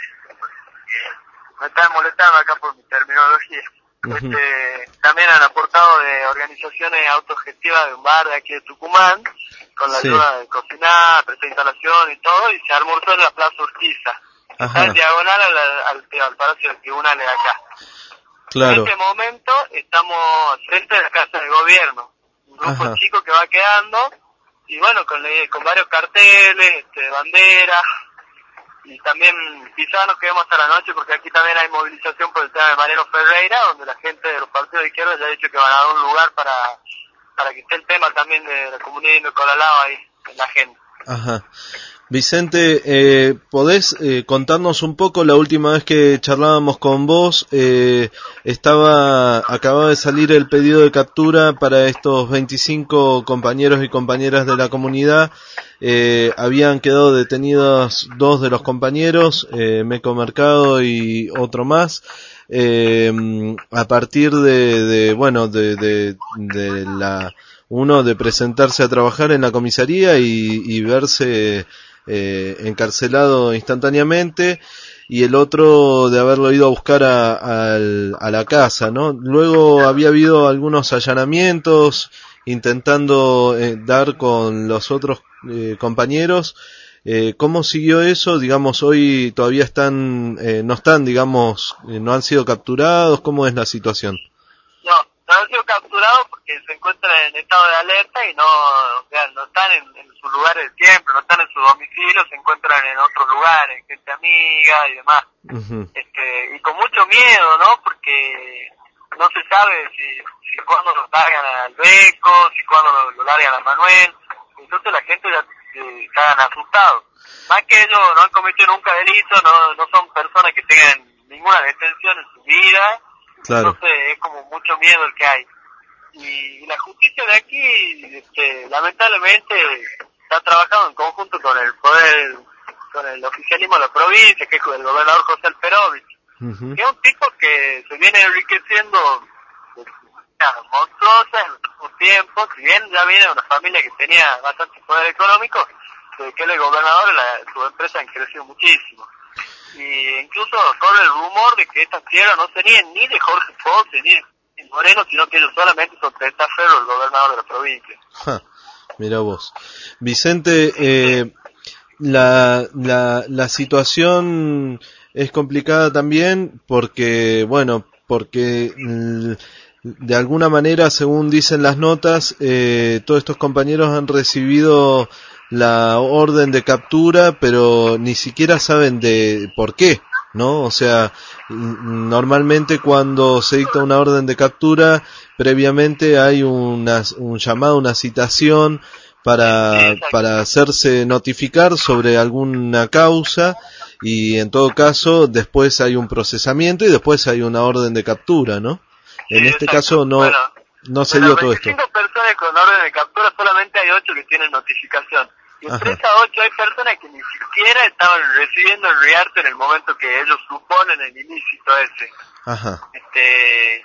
me están molestando acá por mi terminología. Uh-huh. Este, también han aportado de organizaciones autogestivas de un bar de aquí de Tucumán, con la sí. ayuda de cocinar, prestar instalación y todo, y se almorzó en la Plaza Urquiza, está en diagonal al, al, al Palacio de Tribunales de acá. Claro. En este momento estamos frente a la Casa de Gobierno, un grupo Ajá. chico que va quedando, y bueno, con, con varios carteles, este, banderas, y también quizás nos quedemos hasta la noche porque aquí también hay movilización por el tema de Mariano Ferreira, donde la gente de los partidos de izquierda ya ha dicho que van a dar un lugar para para que esté el tema también de la comunidad indio Colalao ahí en la agenda. Ajá. Vicente, eh, ¿podés eh, contarnos un poco? La última vez que charlábamos con vos, eh, estaba acababa de salir el pedido de captura para estos veinticinco compañeros y compañeras de la comunidad. Eh, habían quedado detenidos dos de los compañeros, eh, Meco Mercado y otro más. Eh, a partir de, de bueno, de, de, de la uno de presentarse a trabajar en la comisaría y, y verse eh, encarcelado instantáneamente, y el otro de haberlo ido a buscar a, a, a la casa, ¿no? Luego había habido algunos allanamientos intentando eh, dar con los otros eh, compañeros. Eh, ¿Cómo siguió eso? Digamos, hoy todavía están, eh, no están, digamos, eh, no han sido capturados. ¿Cómo es la situación? No, no han sido capturados porque se encuentran en estado de alerta y no, o sea, no están en, en sus lugares siempre, no están en su domicilio, se encuentran en otros lugares, gente amiga y demás. Uh-huh. Este, y con mucho miedo, ¿no? Porque no se sabe si, si cuándo lo largan al Beco, si cuándo lo, lo largan a Manuel. Entonces la gente ya están asustados. Más que ellos no han cometido nunca delito, no no son personas que tengan ninguna detención en su vida. Claro. Entonces es como mucho miedo el que hay. Y la justicia de aquí, este, lamentablemente, está trabajando en conjunto con el poder, con el oficialismo de la provincia, que es el gobernador José Alperovich, uh-huh. que es un tipo que se viene enriqueciendo monstruosa en los últimos tiempos. Si bien ya viene de una familia que tenía bastante poder económico, desde que él es gobernador, la, su empresa han crecido muchísimo. Y incluso corre el rumor de que estas tierras no serían ni de Jorge Ponce ni de Moreno, sino que ellos solamente son testaferros del gobernador de la provincia. Ja, mira vos. Vicente, eh, la, la, la situación es complicada también porque, bueno, porque mm, de alguna manera, según dicen las notas, eh, todos estos compañeros han recibido la orden de captura, pero ni siquiera saben de por qué, ¿no? O sea, normalmente cuando se dicta una orden de captura, previamente hay una, un llamado, una citación para, para hacerse notificar sobre alguna causa, y en todo caso después hay un procesamiento y después hay una orden de captura, ¿no? En este caso no, Bueno, no se bueno, dio todo esto. veinticinco personas con orden de captura, solamente hay ocho que tienen notificación. Y entre Ajá. esas ocho hay personas que ni siquiera estaban recibiendo el RIARTE en el momento que ellos suponen el ilícito ese. Ajá. Este,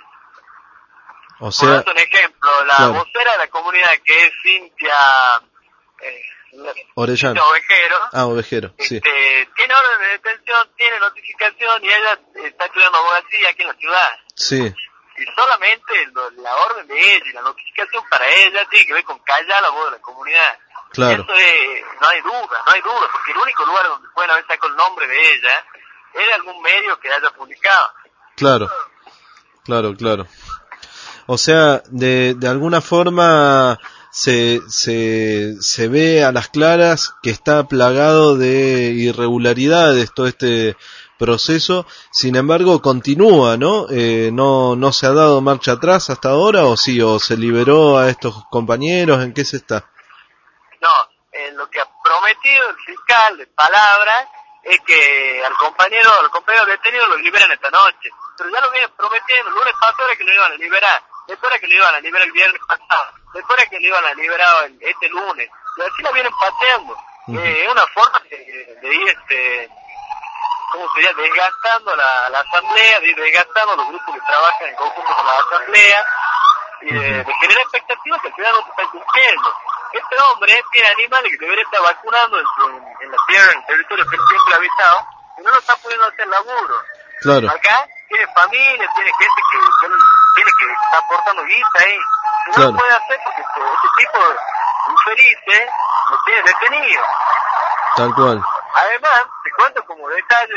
O por sea, darte un ejemplo, la claro. vocera de la comunidad, que es Cintia, eh, Orellana. Cintia Ovejero, Ah, Ovejero, sí. este, tiene orden de detención, tiene notificación y ella está estudiando abogacía aquí en la ciudad. Sí, Y solamente lo- la orden de ella y la notificación para ella tiene que ver con callar la voz de la comunidad. claro. Eso es, no hay duda, no hay duda, porque el único lugar donde pueden haber sacado el nombre de ella es de algún medio que haya publicado. Claro, claro, claro. O sea, de, de alguna forma se, se, se ve a las claras que está plagado de irregularidades todo este proceso. Sin embargo, continúa, ¿no? Eh, no, no se ha dado marcha atrás hasta ahora, o sí, o se liberó a estos compañeros. ¿En qué se está? No, eh, lo que ha prometido el fiscal de palabras es que al compañero, al compañero detenido lo liberan esta noche. Pero ya lo vienen prometiendo, el lunes pasado era que lo iban a liberar, después era que lo iban a liberar el viernes pasado, después era que lo iban a liberar el- este lunes. Y así la vienen pateando. Ujú. Eh, es una forma de, de ir, este, ¿cómo sería? Desgastando la, la asamblea, de ir desgastando los grupos que trabajan en conjunto con la asamblea, y de, de generar expectativas que al final no se están cumpliendo. Este hombre tiene animales que debería estar vacunando en, su, en la tierra, en el territorio que él siempre ha habitado, y no lo está pudiendo hacer laburo. Claro. Acá tiene familia, tiene gente que, que él tiene que está aportando guita ahí. Y no Claro. lo puede hacer porque este, este tipo infelices lo tiene detenido. Tal cual. Además, te cuento como detalle,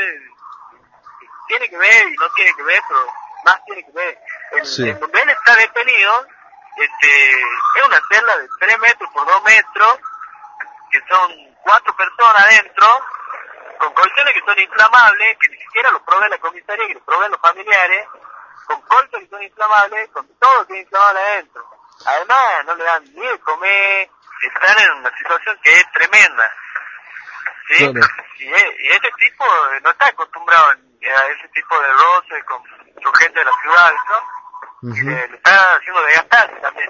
tiene que ver y no tiene que ver, pero más tiene que ver. En, Sí. en donde él está detenido, este, es una celda de tres metros por dos metros, que son cuatro personas adentro, con colchones que son inflamables, que ni siquiera los provee la comisaría, que los proveen los familiares, con colchones que son inflamables, con todo que es inflamable adentro. Además, no le dan ni de comer, están en una situación que es tremenda. ¿Sí? Claro. Y, e- y este tipo eh, no está acostumbrado a ese tipo de roce con su gente de la ciudad, ¿no? Ujú. Eh, le está haciendo desgastarse también.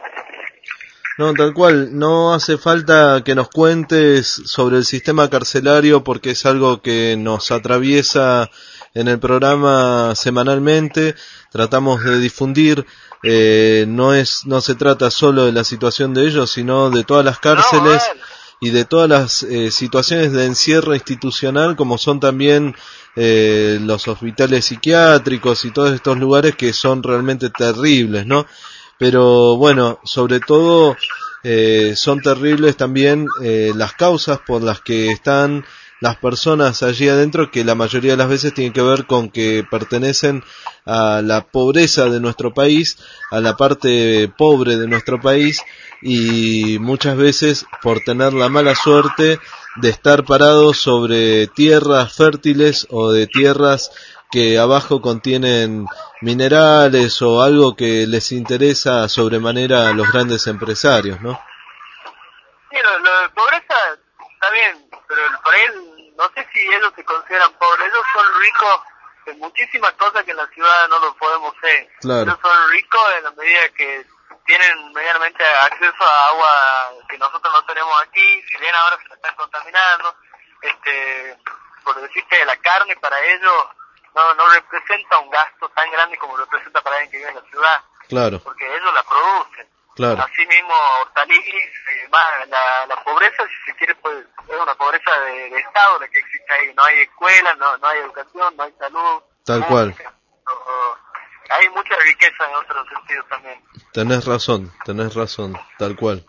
No, tal cual, no hace falta que nos cuentes sobre el sistema carcelario porque es algo que nos atraviesa en el programa semanalmente, tratamos de difundir, eh, no es, no se trata solo de la situación de ellos, sino de todas las cárceles y de todas las eh, situaciones de encierro institucional, como son también eh, los hospitales psiquiátricos y todos estos lugares que son realmente terribles, ¿no? Pero bueno, sobre todo eh, son terribles también eh, las causas por las que están las personas allí adentro, que la mayoría de las veces tienen que ver con que pertenecen a la pobreza de nuestro país, a la parte pobre de nuestro país, y muchas veces por tener la mala suerte de estar parados sobre tierras fértiles o de tierras que abajo contienen minerales o algo que les interesa sobremanera a los grandes empresarios, ¿no? Sí, lo, lo de pobreza está bien, pero el- por ahí no sé si ellos se consideran pobres. Ellos son ricos en muchísimas cosas que en la ciudad no lo podemos ser. Claro. Ellos son ricos en la medida que tienen medianamente acceso a agua que nosotros no tenemos aquí, si bien ahora se la están contaminando. Este, por decirte, la carne para ellos no, no representa un gasto tan grande como representa para alguien que vive en la ciudad, Claro, porque ellos la producen. claro. Así mismo hortalizas y demás. La, la pobreza, si se quiere, pues es una una pobreza de, de Estado la que existe ahí. No hay escuela, no, no hay educación, no hay salud. Tal cual. No, hay mucha riqueza en otros sentidos también. Tenés razón, tenés razón, tal cual.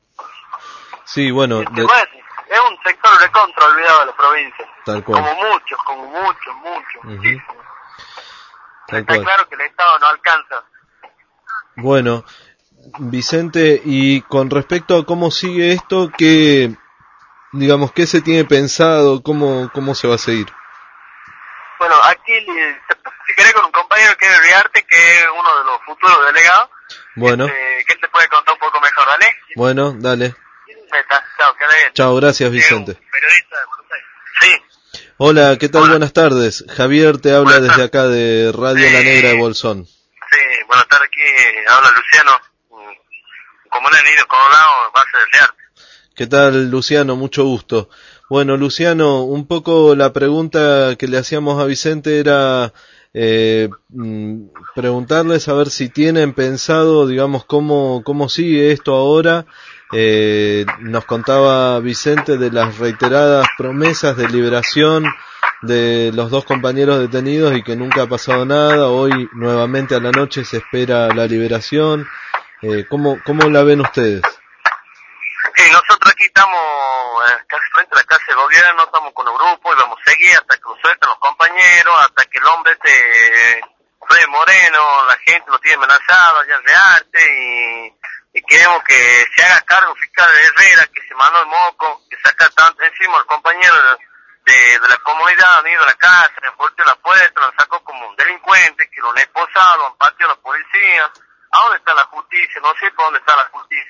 Sí, bueno. Este, De... bueno, es un sector recontra olvidado de la provincia. Tal cual. Como muchos, como muchos, muchos, Uh-huh. muchísimos. Tal Está cual. claro que el Estado no alcanza. Bueno, Vicente, y con respecto a cómo sigue esto, ¿qué, digamos, qué se tiene pensado? ¿Cómo, cómo se va a seguir? Bueno, aquí, si querés, con un compañero que es Riarte, que es uno de los futuros delegados, Bueno, eh, que te puede contar un poco mejor, ¿vale? bueno, dale. Ahí está, chao, que ande bien. Chao, gracias, Vicente. Periodista de Buenos Aires. Sí. Hola, ¿qué tal? Buenas tardes. Javier te habla desde acá de Radio La Negra de Bolsón. Sí, buenas tardes, aquí eh, habla Luciano, como un niño colorado, base del Riarte. ¿Qué tal, Luciano? Mucho gusto. Bueno, Luciano, un poco la pregunta que le hacíamos a Vicente era eh, mm, preguntarles a ver si tienen pensado, digamos, cómo, cómo sigue esto ahora. Eh, nos contaba Vicente de las reiteradas promesas de liberación de los dos compañeros detenidos y que nunca ha pasado nada. Hoy nuevamente a la noche se espera la liberación. Eh, ¿cómo, cómo la ven ustedes? Sí, nosotros aquí estamos eh, casi frente a la casa de gobierno, estamos con el grupo y vamos a seguir hasta que lo suelten los compañeros, hasta que el hombre este, Fred Moreno, la gente lo tiene amenazado allá en Rearte y, y queremos que se haga cargo fiscal de Herrera, que se mandó el moco, que saca tanto encima al compañero de, de, de la comunidad, han ido a la casa, le han puesto la puerta, lo han sacado como un delincuente, que lo han esposado, lo han pateado a la policía. ¿A dónde está la justicia? No sé por dónde está la justicia.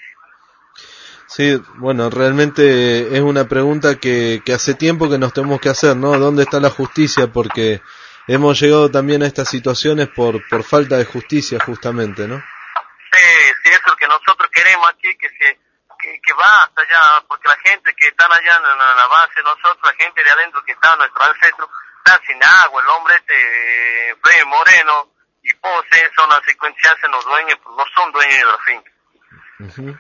Sí, bueno, realmente es una pregunta que, que hace tiempo que nos tenemos que hacer, ¿no? ¿Dónde está la justicia? Porque hemos llegado también a estas situaciones por, por falta de justicia, justamente, ¿no? Sí, sí, eso es lo que nosotros queremos aquí, que se que, que va hasta allá, porque la gente que está allá en la, la base, nosotros, la gente de adentro que está, nuestros ancestros, están sin agua. El hombre este, Fred Moreno y Pose son las secuencias, los dueños, no son dueños de la finca. Uh-huh.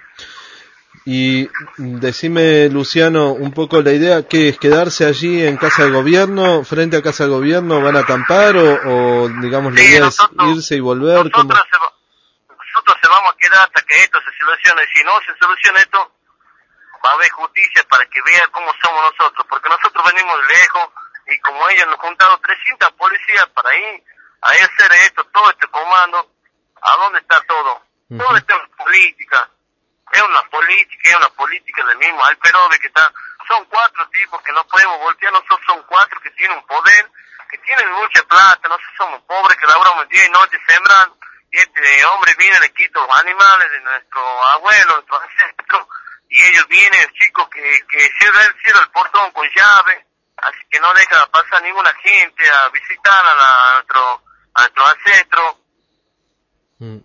Y decime, Luciano, un poco la idea, ¿qué es? ¿Quedarse allí en casa de gobierno, frente a casa de gobierno? ¿Van a acampar o, o digamos, la Sí, idea nosotros- es irse y volver? ¿Cómo? Nosotros se, va- nosotros se vamos a quedar hasta que esto se solucione. Si no se soluciona esto, va a haber justicia para que vea cómo somos nosotros, porque nosotros venimos de lejos y como ellos nos han juntado trescientas policías para ir a hacer esto, todo este comando, ¿a dónde está todo? Uh-huh. Todo está en política. Es una política, es una política del mismo Alperove que está, son cuatro tipos que no podemos voltear, nosotros son cuatro que tienen un poder, que tienen mucha plata, nosotros somos pobres que laburamos día y noche sembrando, y este hombre viene, le quita los animales de nuestro abuelo, nuestros ancestros, y ellos vienen, chicos, que, que cierran cierra el portón con llave, así que no deja pasar ninguna gente a visitar a, la, a nuestro, a nuestro ancestro. Mm.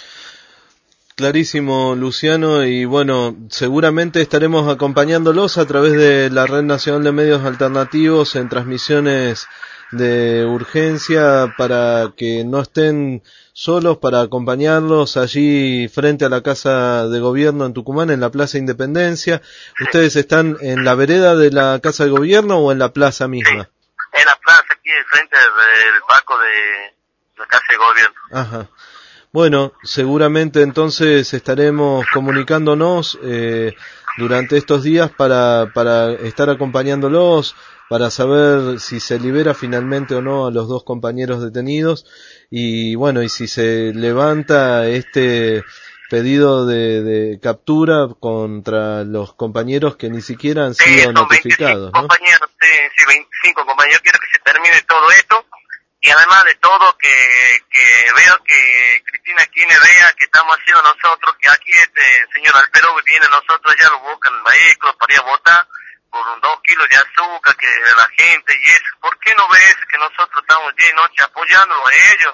Clarísimo, Luciano, y bueno, seguramente estaremos acompañándolos a través de la Red Nacional de Medios Alternativos en transmisiones de urgencia para que no estén solos, para acompañarlos allí frente a la Casa de Gobierno en Tucumán, en la Plaza Independencia. ¿Ustedes están en la vereda de la Casa de Gobierno o en la plaza misma? En la plaza aquí frente del Paco de la Casa de Gobierno. Ajá. Bueno, seguramente entonces estaremos comunicándonos eh, durante estos días para, para estar acompañándolos, para saber si se libera finalmente o no a los dos compañeros detenidos y bueno, y si se levanta este pedido de, de captura contra los compañeros que ni siquiera han sido son notificados, ¿no? Compañeros, sí, sí, veinticinco compañeros, quiero que se termine todo esto y además de todo que, que veo que Cristina Kirchner vea que estamos haciendo nosotros, que aquí este señor Alperove viene nosotros ya lo buscan en vehículos para ir a votar por un dos kilos de azúcar que de la gente y eso. ¿Por qué no ves que nosotros estamos día y noche apoyándolos a ellos?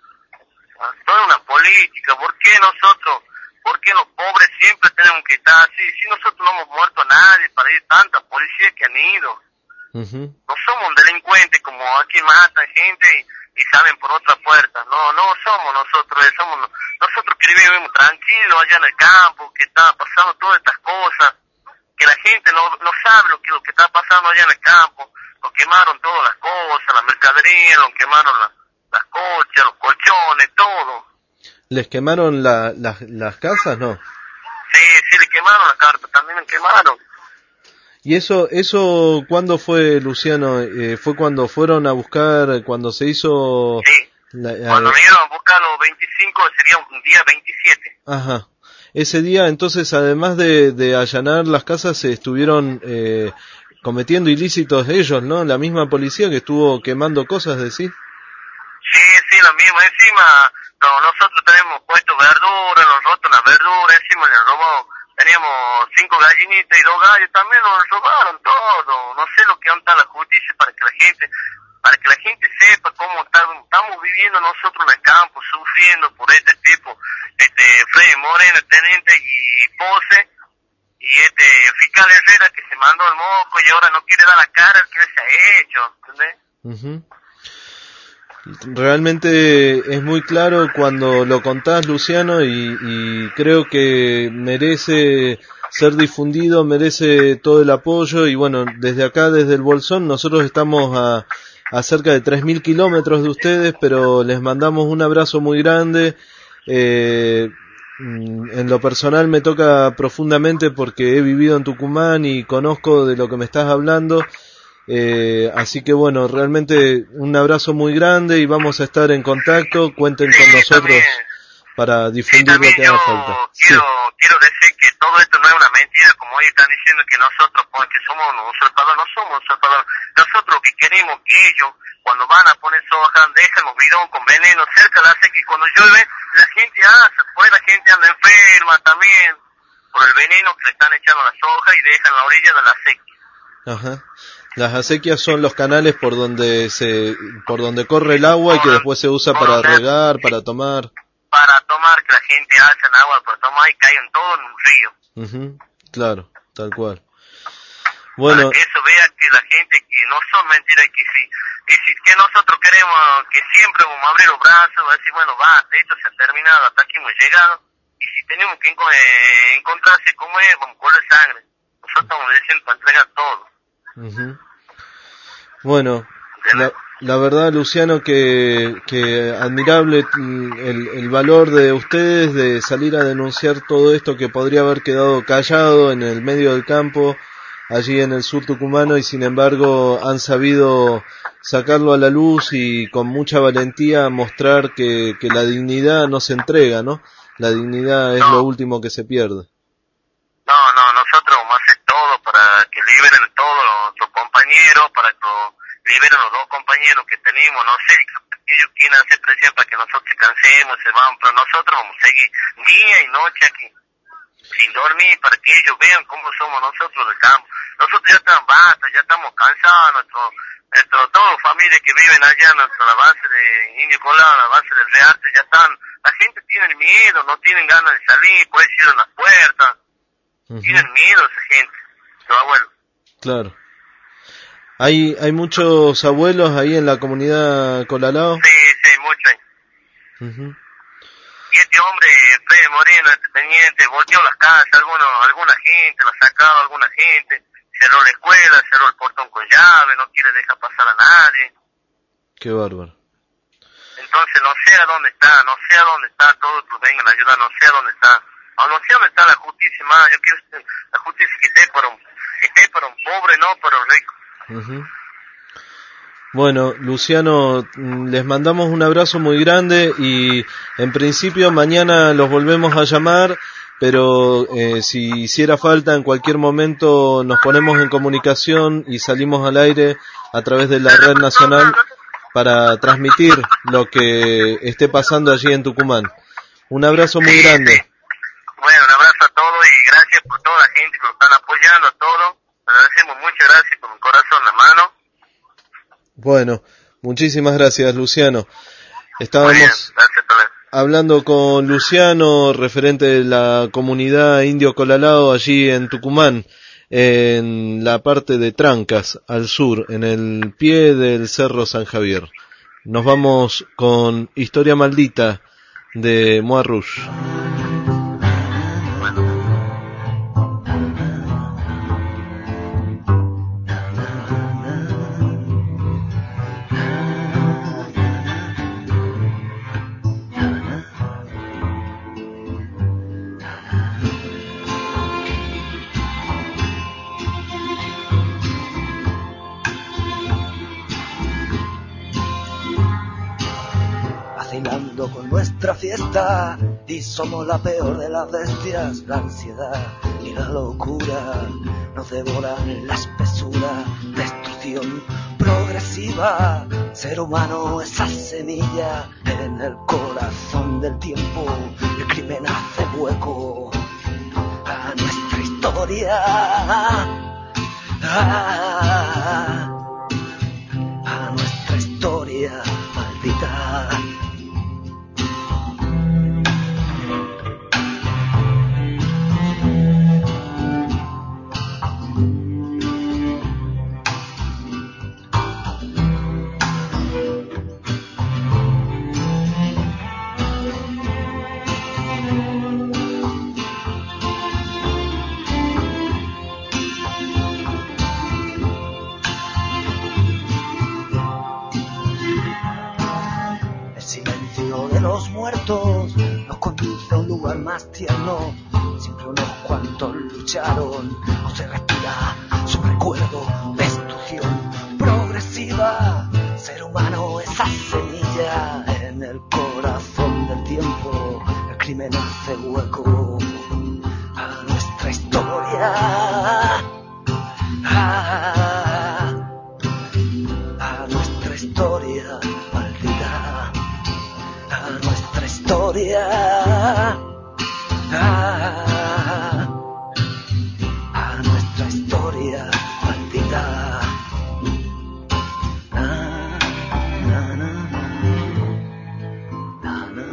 Toda una política, ¿por qué nosotros, por qué los pobres siempre tenemos que estar así? Si nosotros no hemos muerto a nadie para ir tantas policías que han ido. Uh-huh. No somos un delincuente como aquí matan gente y, y salen por otra puerta. No, no somos nosotros, somos nosotros que vivimos tranquilos allá en el campo, que está pasando todas estas cosas, que que la gente no, no sabe lo que, lo que está pasando allá en el campo. Lo quemaron todas las cosas, la mercadería, lo quemaron la, las cochas, los colchones, todo. ¿Les quemaron la, las, las casas, no? Sí, sí, le quemaron las cartas, también le quemaron. ¿Y eso, eso cuándo fue, Luciano? Eh, ¿Fue cuando fueron a buscar, cuando se hizo...? Sí, la, cuando a... vinieron a buscar los veinticinco, sería un día veintisiete. Ajá. Ese día, entonces, además de, de allanar las casas, se estuvieron eh, cometiendo ilícitos ellos, ¿no? La misma policía que estuvo quemando cosas, ¿decís? Sí, sí, lo mismo. Encima, no, nosotros tenemos puesto verdura, nos roto una verdura, encima le robó, teníamos cinco gallinitas y dos gallos, también nos robaron todo. No sé lo que anda la justicia para que la gente, para que la gente sepa cómo está, estamos viviendo nosotros en el campo, sufriendo por este tipo, este Freddy Moreno, teniente y Pose, y este fiscal Herrera que se mandó el moco y ahora no quiere dar la cara al que se ha hecho, ¿entendés? Uh-huh. Realmente es muy claro cuando lo contás, Luciano, y, y creo que merece ser difundido, merece todo el apoyo. Y bueno, desde acá, desde el Bolsón, nosotros estamos a, a cerca de tres mil kilómetros de ustedes, pero les mandamos un abrazo muy grande. Eh, en lo personal me toca profundamente porque he vivido en Tucumán y conozco de lo que me estás hablando. Eh, así que bueno, realmente un abrazo muy grande y vamos a estar en contacto. Cuenten con nosotros para difundir lo que haga falta. Quiero, sí. quiero decir que todo esto no es una mentira, como ellos están diciendo que nosotros, porque somos usurpadores, no somos usurpadores. Nosotros lo que queremos que ellos, cuando van a poner soja, dejan los bidón con veneno cerca de la seca y cuando llueve, la gente hace, pues la gente anda enferma también por el veneno que le están echando a la soja y dejan la orilla de la seca. Ajá. Las acequias son los canales por donde se, por donde corre el agua y que después se usa para regar, para tomar. Para tomar, que la gente alza en agua para tomar y caigan todo en un río. Uh-huh. Claro, tal cual. Bueno. Para que eso vea que la gente que no son mentiras y que sí. Y si que nosotros queremos que siempre vamos a abrir los brazos, a decir, bueno, va, esto se ha terminado, hasta aquí hemos llegado. Y si tenemos que eh, encontrarse como es, vamos a correr sangre. Nosotros estamos diciendo para entregar todo. Uh-huh. Bueno, la, la verdad, Luciano, que, que admirable el, el valor de ustedes de salir a denunciar todo esto que podría haber quedado callado en el medio del campo, allí en el sur tucumano, y sin embargo han sabido sacarlo a la luz y con mucha valentía mostrar que, que la dignidad no se entrega, ¿no? La dignidad es no. lo último que se pierde. No, no, nosotros vamos a hacer todo para que liberen todos nuestros compañeros, para que liberen los dos compañeros que tenemos, no sé, ellos quieren hacer presión para que nosotros se cansemos, se van, pero nosotros vamos a seguir día y noche aquí, sin dormir, para que ellos vean cómo somos nosotros del campo. Nosotros ya estamos basta, ya estamos cansados, nuestro, nuestro, todas las familias que viven allá en nuestra base de Indio Colado, la base del Rearte, ya están, la gente tiene miedo, no tienen ganas de salir, puede ir a las puertas. Uh-huh. Tienen miedo esa gente, los abuelos. Claro. ¿Hay hay muchos abuelos ahí en la comunidad Colalao? Sí, sí, muchos. Uh-huh. Y este hombre, Freddy Moreno, este teniente, volteó las casas, algunos, alguna gente, lo ha sacado alguna gente, cerró la escuela, cerró el portón con llave, no quiere dejar pasar a nadie. Qué bárbaro. Entonces no sé a dónde está, no sé a dónde está, todos vengan a ayudar, no sé a dónde está. O no sé dónde está la justicia, más. Yo quiero la justicia que esté para un, que esté para un pobre, no para un rico. Uh-huh. Bueno, Luciano, les mandamos un abrazo muy grande y en principio mañana los volvemos a llamar, pero eh, si hiciera falta en cualquier momento nos ponemos en comunicación y salimos al aire a través de la red nacional para transmitir lo que esté pasando allí en Tucumán. Un abrazo muy grande. Bueno, un abrazo a todos y gracias por toda la gente que nos están apoyando a todos. Agradecemos muchas gracias con el corazón en la mano. Bueno, muchísimas gracias, Luciano. Estábamos bien, gracias, hablando con Luciano, referente de la comunidad Indio Colalao allí en Tucumán, en la parte de Trancas, al sur, en el pie del Cerro San Javier. Nos vamos con Historia Maldita de Moa Rouge. nuestra fiesta y somos la peor de las bestias. La ansiedad y la locura nos devoran la espesura. Destrucción progresiva, ser humano, esa semilla en el corazón del tiempo. El crimen hace hueco a nuestra historia, a, a nuestra historia maldita. Los muertos nos conduce a un lugar más tierno. Siempre unos cuantos lucharon, no se respira su recuerdo. Destrucción progresiva, ser humano, esa semilla en el corazón del tiempo. El crimen hace hueco a nuestra historia, a, a nuestra historia maldita. A nuestra historia, a, a nuestra historia maldita. Na, na, na, na, na.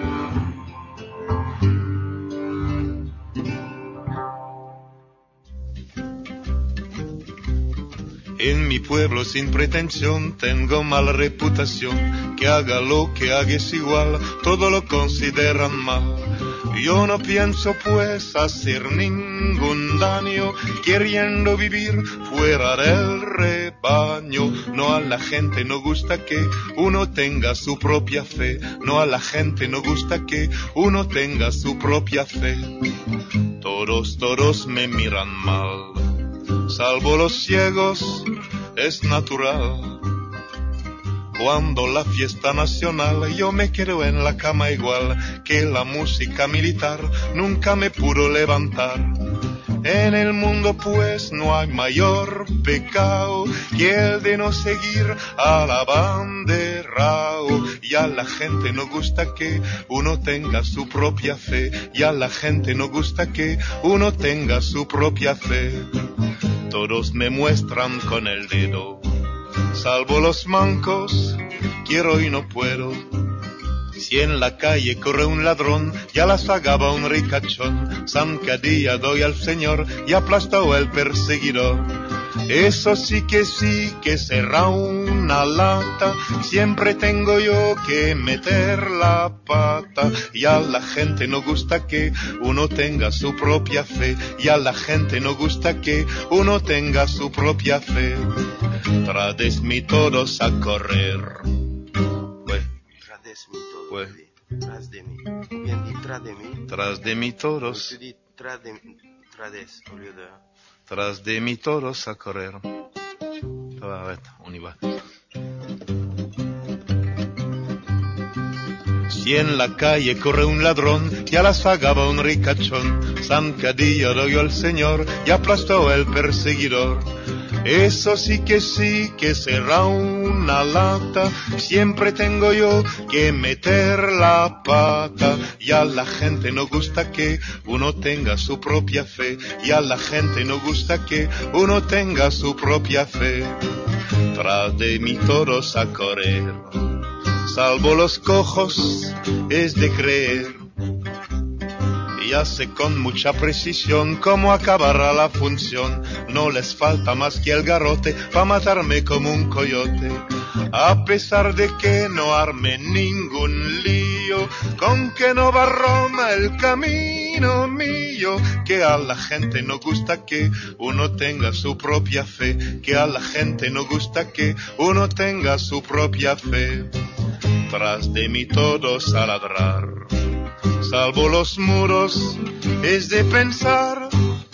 En mi pueblo sin pretensión tengo mala reputación. Que haga lo que haga es igual, todo lo consideran mal. Yo no pienso pues hacer ningún daño, queriendo vivir fuera del rebaño. No, a la gente no gusta que uno tenga su propia fe. No, a la gente no gusta que uno tenga su propia fe. Todos, todos me miran mal, salvo los ciegos, es natural. Cuando la fiesta nacional yo me quedo en la cama igual que la música militar nunca me pudo levantar. En el mundo pues no hay mayor pecado que el de no seguir al abanderao. Y a la gente no gusta que uno tenga su propia fe. Y a la gente no gusta que uno tenga su propia fe. Todos me muestran con el dedo, salvo los mancos, quiero y no puedo. Si en la calle corre un ladrón, ya la sagaba un ricachón. Zancadilla doy al señor y aplastó el perseguidor. Eso sí que sí que será una lata, siempre tengo yo que meter la pata. Y a la gente no gusta que uno tenga su propia fe. Y a la gente no gusta que uno tenga su propia fe. Trades mi todos a correr. Pues, Trades mi todos. pues, Tras de mí. Bien dit, tras de mí. tras de mi todos. Tu dis tras de trades au lieu de. Tras de mi todos a correr. A ver, on y va. Si en la calle corre un ladrón, ya la sagaba un ricachón. Zancadilla doy al señor y aplastó el perseguidor. Eso sí que sí que será una lata, siempre tengo yo que meter la pata. Y a la gente no gusta que uno tenga su propia fe. Y a la gente no gusta que uno tenga su propia fe. Tras de mí todos a correr, salvo los cojos, es de creer. Ya sé con mucha precisión cómo acabará la función. No les falta más que el garrote pa' matarme como un coyote. A pesar de que no arme ningún lío, con que no va Roma el camino mío. Que a la gente no gusta que uno tenga su propia fe. Que a la gente no gusta que uno tenga su propia fe. Tras de mí todos a ladrar, salvo los muros, es de pensar.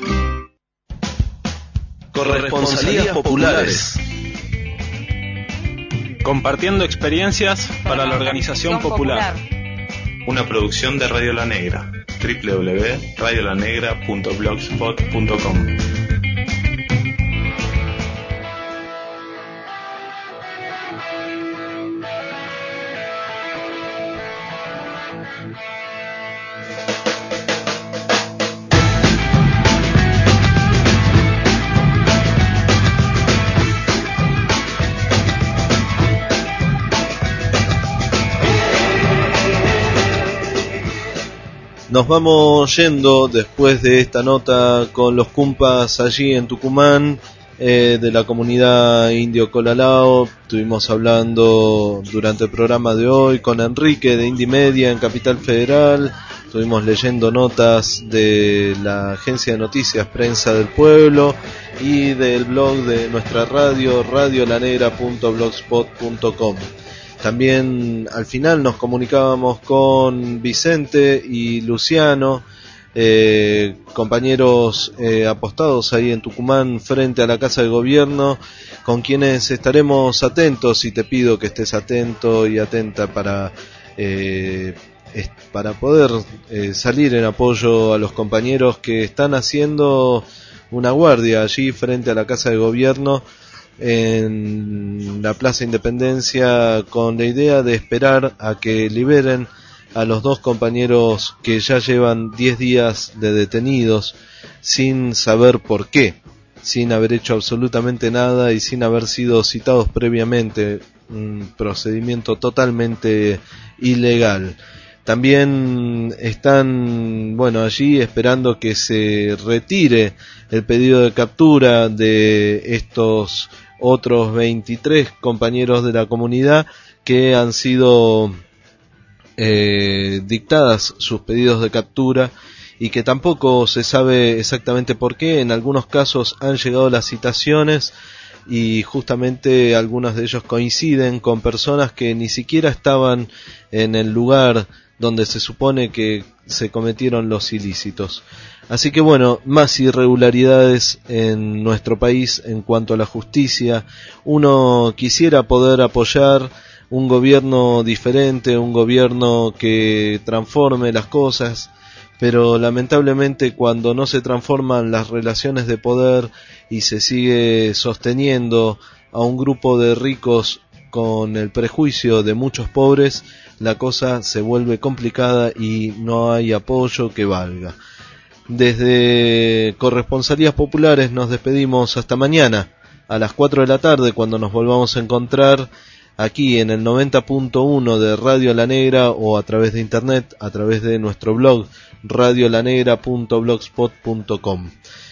Corresponsalías populares. Compartiendo experiencias para la organización popular. una producción de Radio La Negra, doble u doble u doble u punto radio la negra punto blogspot punto com. Nos vamos yendo después de esta nota con los cumpas allí en Tucumán, eh, de la comunidad indio Colalao. Estuvimos hablando durante el programa de hoy con Enrique de Indie Media en Capital Federal. Estuvimos leyendo notas de la agencia de noticias Prensa del Pueblo y del blog de nuestra radio, radio la negra punto blogspot punto com. También al final nos comunicábamos con Vicente y Luciano, eh, compañeros eh, apostados ahí en Tucumán frente a la Casa de Gobierno, con quienes estaremos atentos, y te pido que estés atento y atenta para, eh, es, para poder eh, salir en apoyo a los compañeros que están haciendo una guardia allí frente a la Casa de Gobierno en la Plaza Independencia, con la idea de esperar a que liberen a los dos compañeros que ya llevan diez días de detenidos sin saber por qué, sin haber hecho absolutamente nada y sin haber sido citados previamente, un procedimiento totalmente ilegal. También están, bueno, allí esperando que se retire el pedido de captura de estos otros veintitrés compañeros de la comunidad que han sido eh, dictadas sus pedidos de captura y que tampoco se sabe exactamente por qué. En algunos casos han llegado las citaciones y justamente algunos de ellos coinciden con personas que ni siquiera estaban en el lugar donde se supone que se cometieron los ilícitos. Así que bueno, más irregularidades en nuestro país en cuanto a la justicia. Uno quisiera poder apoyar un gobierno diferente, un gobierno que transforme las cosas, pero lamentablemente cuando no se transforman las relaciones de poder y se sigue sosteniendo a un grupo de ricos con el prejuicio de muchos pobres, la cosa se vuelve complicada y no hay apoyo que valga. Desde Corresponsalías Populares nos despedimos hasta mañana a las cuatro de la tarde, cuando nos volvamos a encontrar aquí en el noventa punto uno de Radio La Negra, o a través de internet, a través de nuestro blog radio la negra punto blogspot punto com.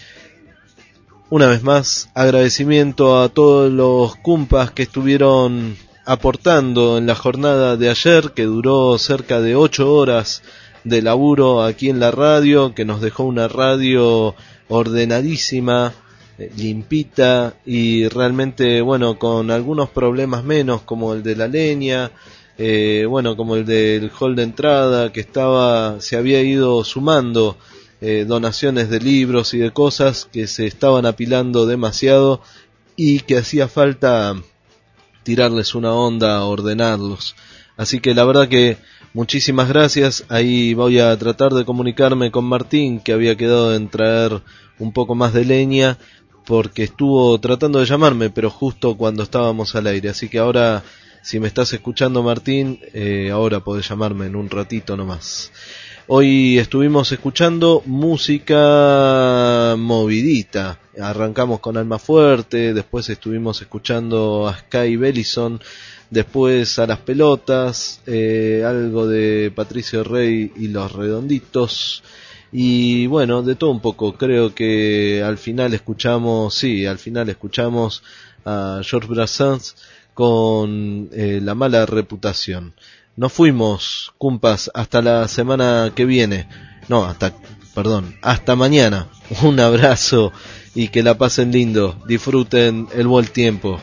Una vez más, agradecimiento a todos los cumpas que estuvieron aportando en la jornada de ayer, que duró cerca de ocho horas de laburo aquí en la radio, que nos dejó una radio ordenadísima, eh, limpita y realmente, bueno, con algunos problemas menos, como el de la leña, eh, bueno, como el del hall de entrada, que estaba, se había ido sumando eh, donaciones de libros y de cosas que se estaban apilando demasiado y que hacía falta tirarles una onda, ordenarlos. Así que la verdad que muchísimas gracias. Ahí voy a tratar de comunicarme con Martín, que había quedado en traer un poco más de leña, porque estuvo tratando de llamarme, pero justo cuando estábamos al aire. Así que ahora, si me estás escuchando, Martín, eh, ahora podés llamarme en un ratito nomás. Hoy estuvimos escuchando música movidita. Arrancamos con Almafuerte, después estuvimos escuchando a Sky Bellison, después a Las Pelotas, eh, algo de Patricio Rey y Los Redonditos, y bueno, de todo un poco. Creo que al final escuchamos, sí, al final escuchamos a Georges Brassens con eh, La Mala Reputación. Nos fuimos, cumpas, hasta la semana que viene. No, hasta, perdón, hasta mañana. Un abrazo y que la pasen lindo. Disfruten el buen tiempo.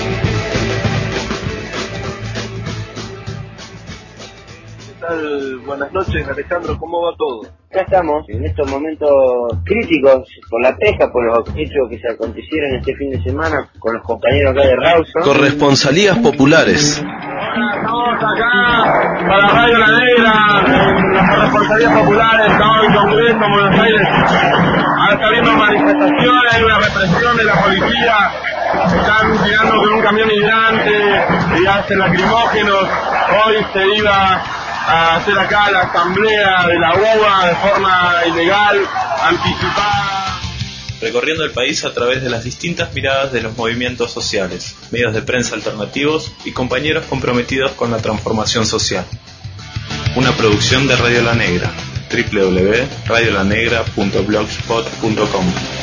¿Qué tal? Buenas buenas noches, Alejandro, ¿cómo va todo? Acá estamos, en estos momentos críticos por la pesca, por los hechos que se acontecieron este fin de semana con los compañeros acá de Rawson. Corresponsalías populares. Estamos acá para Radio La Negra, en las corresponsalías populares, estamos en Congreso, en Buenos Aires. Ahora está habiendo manifestaciones, hay una represión de la policía, están tirando con un camión hidrante y hacen lacrimógenos. Hoy se iba a hacer acá la asamblea de la U B A de forma ilegal, anticipada. Recorriendo el país a través de las distintas miradas de los movimientos sociales, medios de prensa alternativos y compañeros comprometidos con la transformación social. Una producción de Radio La Negra, doble u doble u doble u punto radio la negra punto blogspot punto com.